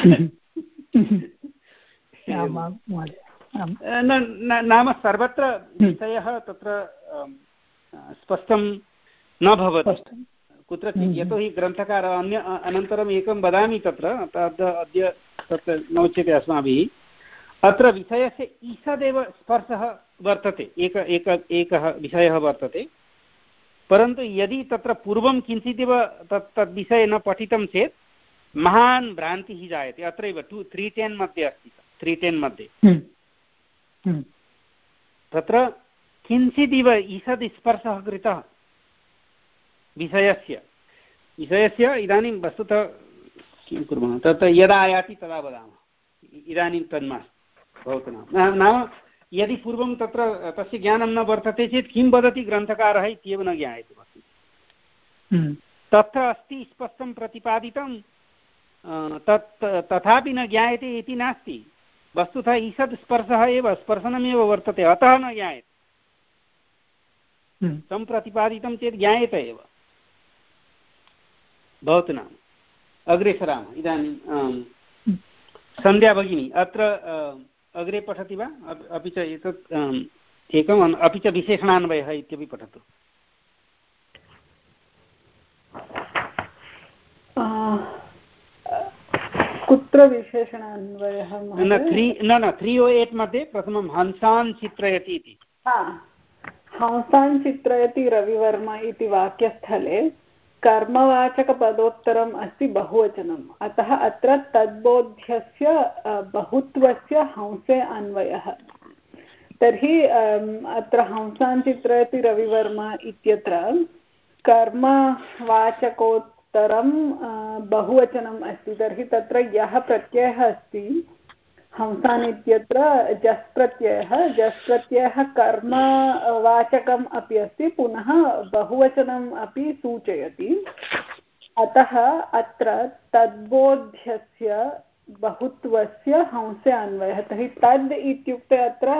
नाम सर्वत्र विषयः तत्र स्पष्टं न भवति कुत्रचित्, यतोहि ग्रन्थकारः अन्य अनन्तरम् एकं वदामि तत्र अद्य तत्र नोच्यते अस्माभिः। अत्र विषयस्य ईषदेव स्पर्शः वर्तते, एक एक एकः विषयः वर्तते, परन्तु यदि तत्र पूर्वं किञ्चिदिव तत् तद्विषये न पठितं चेत् महान् भ्रान्तिः जायते। अत्रैव टु त्री टेन् मध्ये अस्ति, त्री टेन् मध्ये तत्र किञ्चिदिव ईषद् स्पर्शः कृतः विषयस्य विषयस्य इदानीं वस्तुतः किं कुर्मः, तत् यदा आयाति तदा वदामः, इदानीं तन्मास्तु भवतु नाम। नाम यदि पूर्वं तत्र तस्य ज्ञानं न वर्तते चेत् किं वदति ग्रन्थकारः इत्येव न ज्ञायते वस्तु। तत्र अस्ति स्पष्टं प्रतिपादितं, तत् तथापि न ज्ञायते इति नास्ति, वस्तुतः ईषद् स्पर्शः एव स्पर्शनमेव वर्तते, अतः न ज्ञायते। तं प्रतिपादितं चेत् ज्ञायते एव। भवतु नाम अग्रे सरामः। इदानीं सन्ध्या भगिनी अत्र अग्रे पठति वा, अपि च एतत् एकम् अपि च विशेषणान्वयः इत्यपि पठतु। कुत्र विशेषणान्वयः? न थ्री न न त्री ओ एट् मध्ये प्रथमं हंसान् चित्रयति इति। हंसान् चित्रयति रविवर्मा इति वाक्यस्थले कर्मवाचकपदोत्तरम् अस्ति बहुवचनम्, अतः अत्र तद्बोध्यस्य बहुत्वस्य हंसे अन्वयः। तर्हि अत्र हंसान् चित्रयति रविवर्मा इत्यत्र कर्मवाचकोत्तरं बहुवचनम् अस्ति, तर्हि तत्र यः प्रत्ययः अस्ति हंसान् इत्यत्र जस् प्रत्ययः, जस् प्रत्ययः कर्मवाचकम् अपि अस्ति, पुनः बहुवचनम् अपि सूचयति। अतः अत्र तद्बोध्यस्य बहुत्वस्य हंसे अन्वयः। तर्हि तद् इत्युक्ते अत्र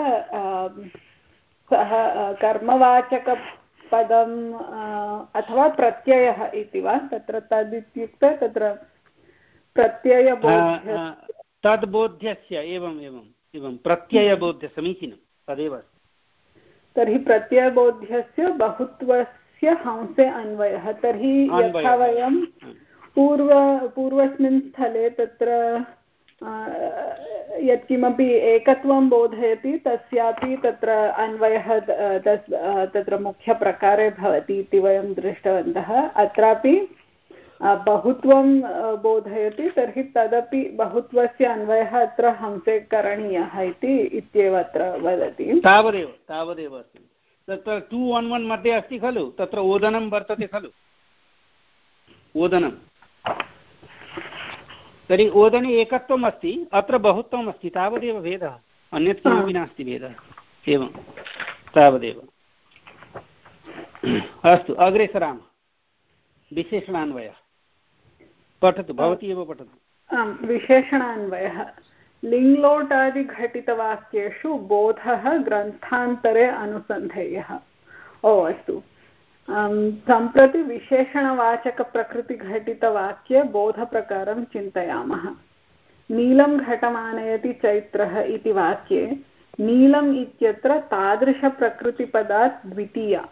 सः कर्मवाचकपदम् अथवा प्रत्ययः इति वा, तत्र तद् इत्युक्ते तत्र प्रत्ययबोध्य तद्बोध्यस्य एवम् एवम् एवं प्रत्ययबोध्य समीचीनं तदेव अस्ति। तर्हि प्रत्ययबोध्यस्य बहुत्वस्य हंसे अन्वयः। तर्हि यथा वयं पूर्व पूर्वस्मिन् स्थले तत्र यत्किमपि एकत्वं बोधयति तस्यापि तत्र अन्वयः तत्र मुख्यप्रकारे भवति इति वयं दृष्टवन्तः। अत्रापि बहुत्वं बोधयति तर्हि तदपि बहुत्वस्य अन्वयः अत्र हंसे करणीयः इति इत्येव अत्र वदति। तावदेव तावदेव अस्ति। तत्र टु वन् वन् मध्ये अस्ति खलु, तत्र ओदनं वर्तते खलु, ओदनं। तर्हि ओदने एकत्वम् अस्ति, अत्र बहुत्वम् अस्ति, तावदेव भेदः, अन्यत् किमपि नास्ति भेदः। एवं तावदेव। अस्तु, अग्रे सरामः। विशेषणान्वयः पठतु, भवती एव पठतु। आम्, विशेषणान्वयः। लिङ्लोटादिघटितवाक्येषु बोधः ग्रन्थान्तरे अनुसन्धेयः। ओ अस्तु, सम्प्रति विशेषणवाचकप्रकृतिघटितवाक्ये बोधप्रकारं चिन्तयामः। नीलं घटमानयति चैत्रः इति वाक्ये नीलम् इत्यत्र तादृशप्रकृतिपदात् द्वितीया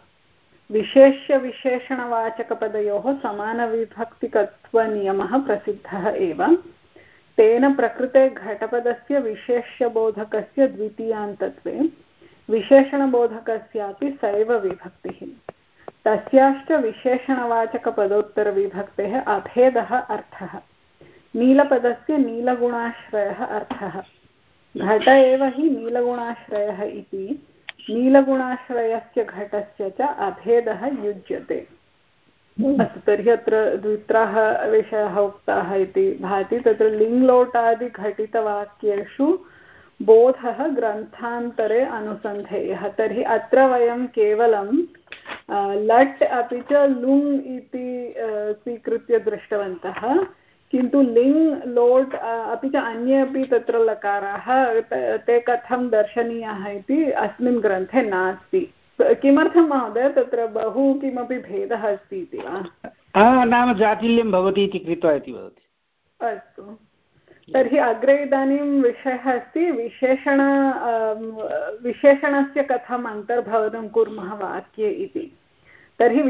विशेष्यविशेषणवाचकपदयोः समानविभक्तिकत्वनियमः प्रसिद्धः एव। तेन प्रकृते घटपदस्य विशेष्यबोधकस्य द्वितीयान्तत्वे विशेषणबोधकस्यापि सैव विभक्तिः। तस्याश्च विशेषणवाचकपदोत्तरविभक्तेः अभेदः अर्थः। नीलपदस्य नीलगुणाश्रयः अर्थः। घट एव हि नीलगुणाश्रयः इति नीलगुणाश्रयस्य घटस्य च अभेदः युज्यते। अस्तु, तर्हि अत्र द्वित्राः विषयाः उक्ताः इति भाति। तत्र लिङ्लोटादिघटितवाक्येषु बोधः ग्रन्थान्तरे अनुसन्धेयः। तर्हि अत्र वयं केवलं लट् अपि च लुङ् इति स्वीकृत्य दृष्टवन्तः, किन्तु लिङ् लोट् अपि च अन्ये अपि तत्र लकाराः ते कथं दर्शनीयाः इति अस्मिन् ग्रन्थे नास्ति। किमर्थं महोदय, तत्र बहु किमपि भेदः अस्ति इति वा? नाम जाटिल्यं भवति इति कृत्वा इति वदति। अस्तु, तर्हि अग्रे इदानीं विषयः अस्ति विशेषण विशेषणस्य कथम् अन्तर्भवनं कुर्मः वाक्ये इति। तर्हि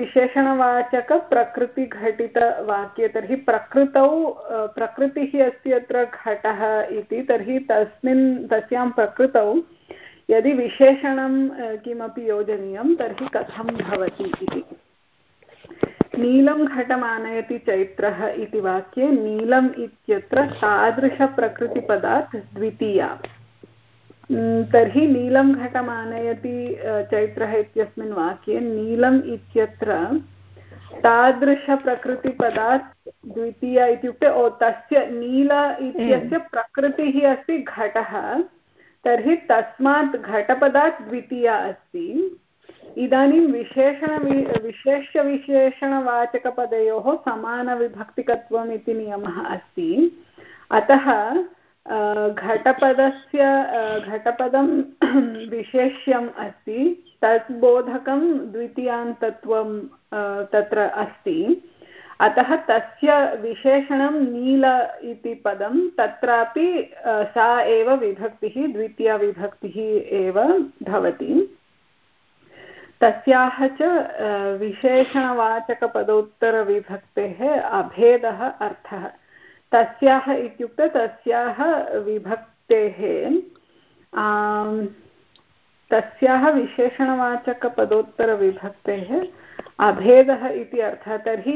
विशेषणवाचकप्रकृतिघटितवाक्ये तर्हि प्रकृतौ प्रकृतिः अस्ति अत्र घटः इति, तर्हि तस्मिन् तस्यां प्रकृतौ यदि विशेषणं किमपि योजनीयं तर्हि कथं भवति इति। नीलं घटमानयति चैत्रः इति वाक्ये नीलम् इत्यत्र तादृशप्रकृतिपदात् द्वितीया। तर्हि नीलं घटमानयति चैत्रः इत्यस्मिन् वाक्ये नीलम् इत्यत्र तादृशप्रकृतिपदात् द्वितीया इत्युक्ते ओ तस्य नील इत्यस्य प्रकृतिः अस्ति घटः, तर्हि तस्मात् घटपदात् द्वितीया अस्ति। इदानीं विशेषण विशेष्यविशेषणवाचकपदयोः समानविभक्तिकत्वम् इति नियमः अस्ति। अतः घटपदस्य घटपदं विशेष्यम् अस्ति, तत् बोधकं द्वितीयान्तत्वं तत्र अस्ति। अतः तस्य विशेषणं नील इति पदं, तत्रापि सा एव विभक्तिः द्वितीया विभक्तिः एव भवति। तस्याः च विशेषणवाचकपदोत्तरविभक्तेः अभेदः अर्थः। तस्याः इत्युक्ते तस्याः विभक्तेः तस्याः विशेषणवाचकपदोत्तरविभक्तेः अभेदः इति अर्थः। तर्हि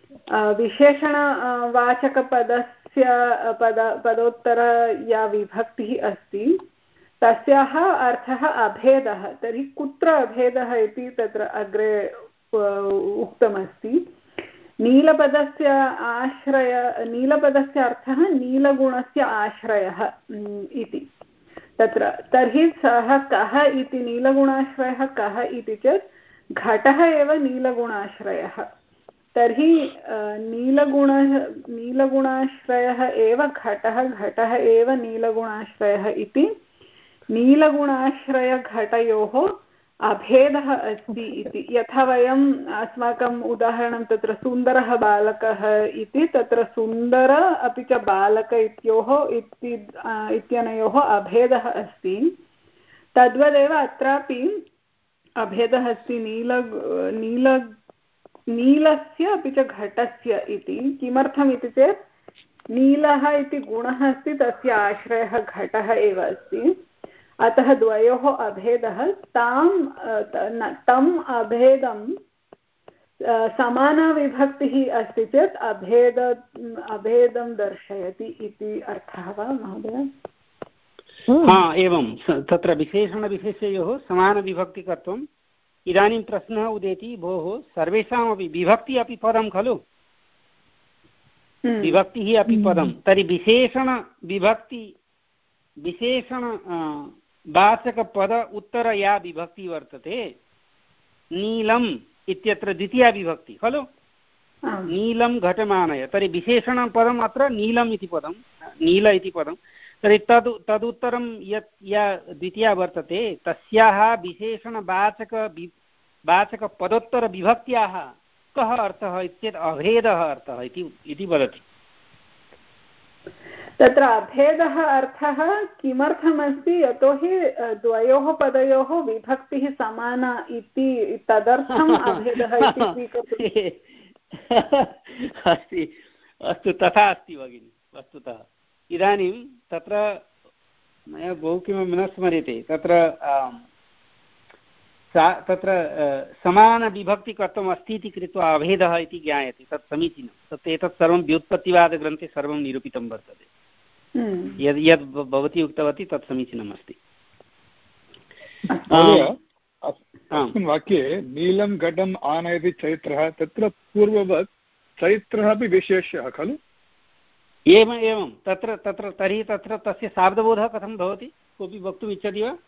विशेषणवाचकपदस्य पद पदोत्तर या विभक्तिः अस्ति तस्याः अर्थः अभेदः। तर्हि कुत्र अभेदः इति तत्र अग्रे उक्तमस्ति। नीलपदस्य आश्रय नीलपदस्य अर्थः नीलगुणस्य आश्रयः इति तत्र। तर्हि सः कः इति नीलगुणाश्रयः कः इति चेत् घटः एव नीलगुणाश्रयः। तर्हि नीलगुण नीलगुणाश्रयः एव घटः, घटः एव नीलगुणाश्रयः इति नीलगुणाश्रयघटयोः अभेदः अस्ति इति। यथा वयम् अस्माकम् उदाहरणं तत्र सुन्दरः बालकः इति, तत्र सुन्दर अपि च बालक इत्योः इति इत्यनयोः अभेदः अस्ति, तद्वदेव अत्रापि अभेदः अस्ति नील नील नीलस्य अपि च घटस्य इति। किमर्थम् इति चेत् नीलः इति गुणः अस्ति, तस्य आश्रयः घटः एव अस्ति। अतः द्वयोः अभेदः तां तम् अभेदं समानविभक्तिः अस्ति चेत् अभेद अभेदं दर्शयति इति अर्थः वा महोदय? हा एवं तत्र विशेषणविशेषयोः समानविभक्तिकत्वम्। इदानीं प्रश्नः उदेति भोः सर्वेषामपि विभक्ति अपि पदं खलु, विभक्तिः अपि पदं, तर्हि विशेषणविभक्ति विशेषण वाचकपद उत्तर या विभक्ति वर्तते नीलम् इत्यत्र द्वितीया विभक्ति खलु, नीलं घटमानय, तर्हि विशेषणपदम् अत्र नीलम् इति पदं, नील इति पदं, तर्हि तद् तदुत्तरं यत् या द्वितीया वर्तते तस्याः विशेषणवाचक वाचकपदोत्तरविभक्त्याः कः अर्थः इत्येतत् अभेदः अर्थः इति वदति। तत्र अभेदः अर्थः किमर्थमस्ति? यतोहि द्वयोः पदयोः विभक्तिः समाना इति, तदर्थम् अभेदः इति स्वीकर्तुम् अस्ति। अस्तु, तथा अस्ति भगिनि वस्तुतः। इदानीं तत्र मया बहु किमपि न स्मर्यते, तत्र सा तत्र समानविभक्तिकत्वम् अस्ति इति कृत्वा अभेदः इति ज्ञायते, तत् समीचीनं। तत् एतत् सर्वं व्युत्पत्तिवादग्रन्थे सर्वं निरूपितं वर्तते। यद् यद् भवती उक्तवती तत् समीचीनम् अस्ति। अस्मिन् वाक्ये नीलं घटम् आनयति चैत्रः, तत्र पूर्ववत् चैत्रः अपि विशेषः खलु? एवम् एवं तत्र तत्र तर्हि तत्र तस्य शाब्दबोधः कथं भवति? कोऽपि वक्तुम् इच्छति वा?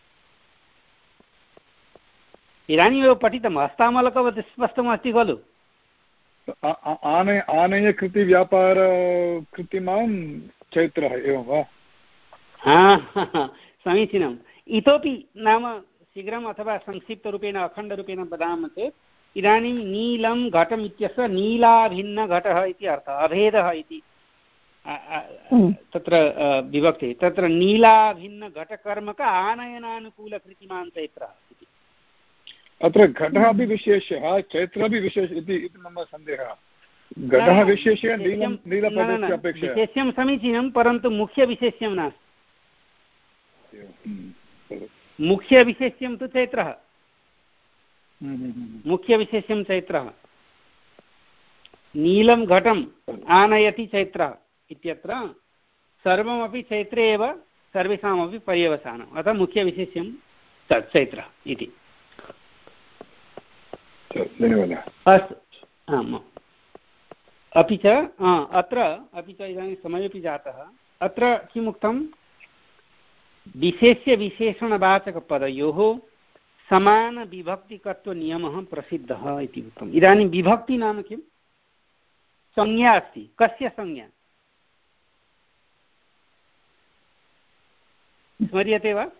इदानीमेव पठितं, हस्तामलकवत् स्पष्टमस्ति खलु। आनय आनय कृति व्यापार कृतिमां चैत्रः, एवं वा? हा, समीचीनम्। इतोपि नाम शीघ्रम् अथवा संक्षिप्तरूपेण अखण्डरूपेण वदामः चेत् इदानीं नीलं घटम् इत्यस्य नीलाभिन्नघटः इति अर्थः, अभेदः इति तत्र विभक्तिः। तत्र नीलाभिन्नघटकर्मक आनयनानुकूलकृतिमान् चैत्रः इति। अत्र घटः अपि विशेषः, चैत्रः अपि विशेषः इति मम सन्देहः। घटः विशेषः नीलं नीलपदस्य अपेक्षया विशेष्यं समीचीनं, परन्तु मुख्यविशेष्यं नास्ति। मुख्यविशेष्यं तु चैत्रः, मुख्यविशेष्यं चैत्रः। नीलं घटम् आनयति चैत्रः इत्यत्र सर्वमपि चैत्रे एव सर्वेषामपि पर्यवसानम्, अतः मुख्यविशेष्यं चैत्रः इति। अस्तु, आम्। अपि च अत्र अपि च इदानीं समयोपि जातः, अत्र किमुक्तं? विशेष्यविशेषणवाचकपदयोः समानविभक्तिकत्वनियमः प्रसिद्धः इति उक्तम्। इदानीं विभक्ति नाम किं? संज्ञा अस्ति। कस्य संज्ञा स्मर्यते वा?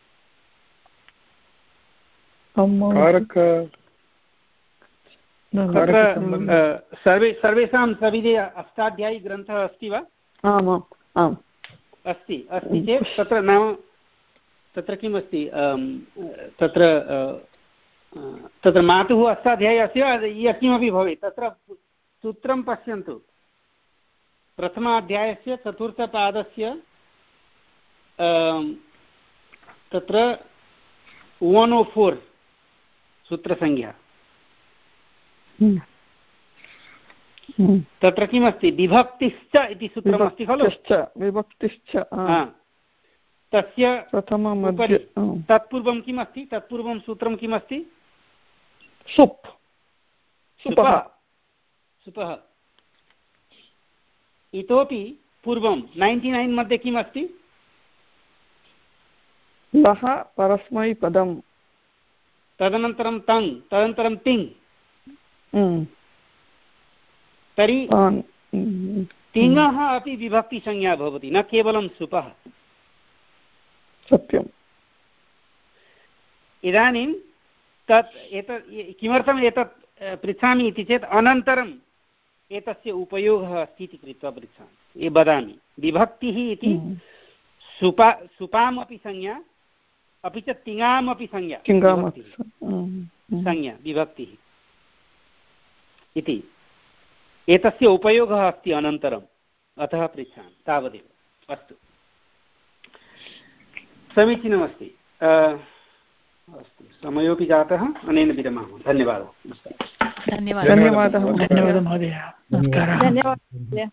तत्र सर्वे सर्वेषां सविधे अष्टाध्यायी ग्रन्थः अस्ति वा? आम् आम् अस्ति। अस्ति चेत् तत्र नाम तत्र किम् अस्ति? तत्र तत्र मातुः अष्टाध्यायी अस्ति वा यत् किमपि भवेत्, तत्र सूत्रं पश्यन्तु। प्रथमाध्यायस्य चतुर्थपादस्य तत्र वन् ओ फोर् सूत्रसंज्ञा। तत्र किमस्ति? विभक्तिश्च इति सूत्रमस्ति खलु? विभक्तिश्च तस्य प्रथममध्ये तत्पूर्वं किमस्ति? तत्पूर्वं सूत्रं किमस्ति? सुप् सुपः सुपः। इतोपि पूर्वं नैन्टि नैन् मध्ये किमस्ति? लः परस्मैपदम्, तदनन्तरं तङ्, तदनन्तरं तिङ्। तर्हि तिङः अपि विभक्तिसंज्ञा भवति, न केवलं सुपः। सत्यम्। इदानीं तत् एतत् किमर्थम् एतत् पृच्छामि इति चेत् अनन्तरम् एतस्य उपयोगः अस्ति इति कृत्वा पृच्छामि, वदामि। विभक्तिः इति सुपा सुपामपि संज्ञा, अपि च तिङामपि संज्ञा संज्ञा विभक्तिः इति। एतस्य उपयोगः अस्ति अनन्तरम्, अतः पृच्छामि, तावदेव। अस्तु, समीचीनमस्ति। अस्तु, समयोपि जातः, अनेन विरमामः। धन्यवादः। धन्यवादः धन्यवादः धन्यवादः महोदय। नमस्कारः। धन्यवादः।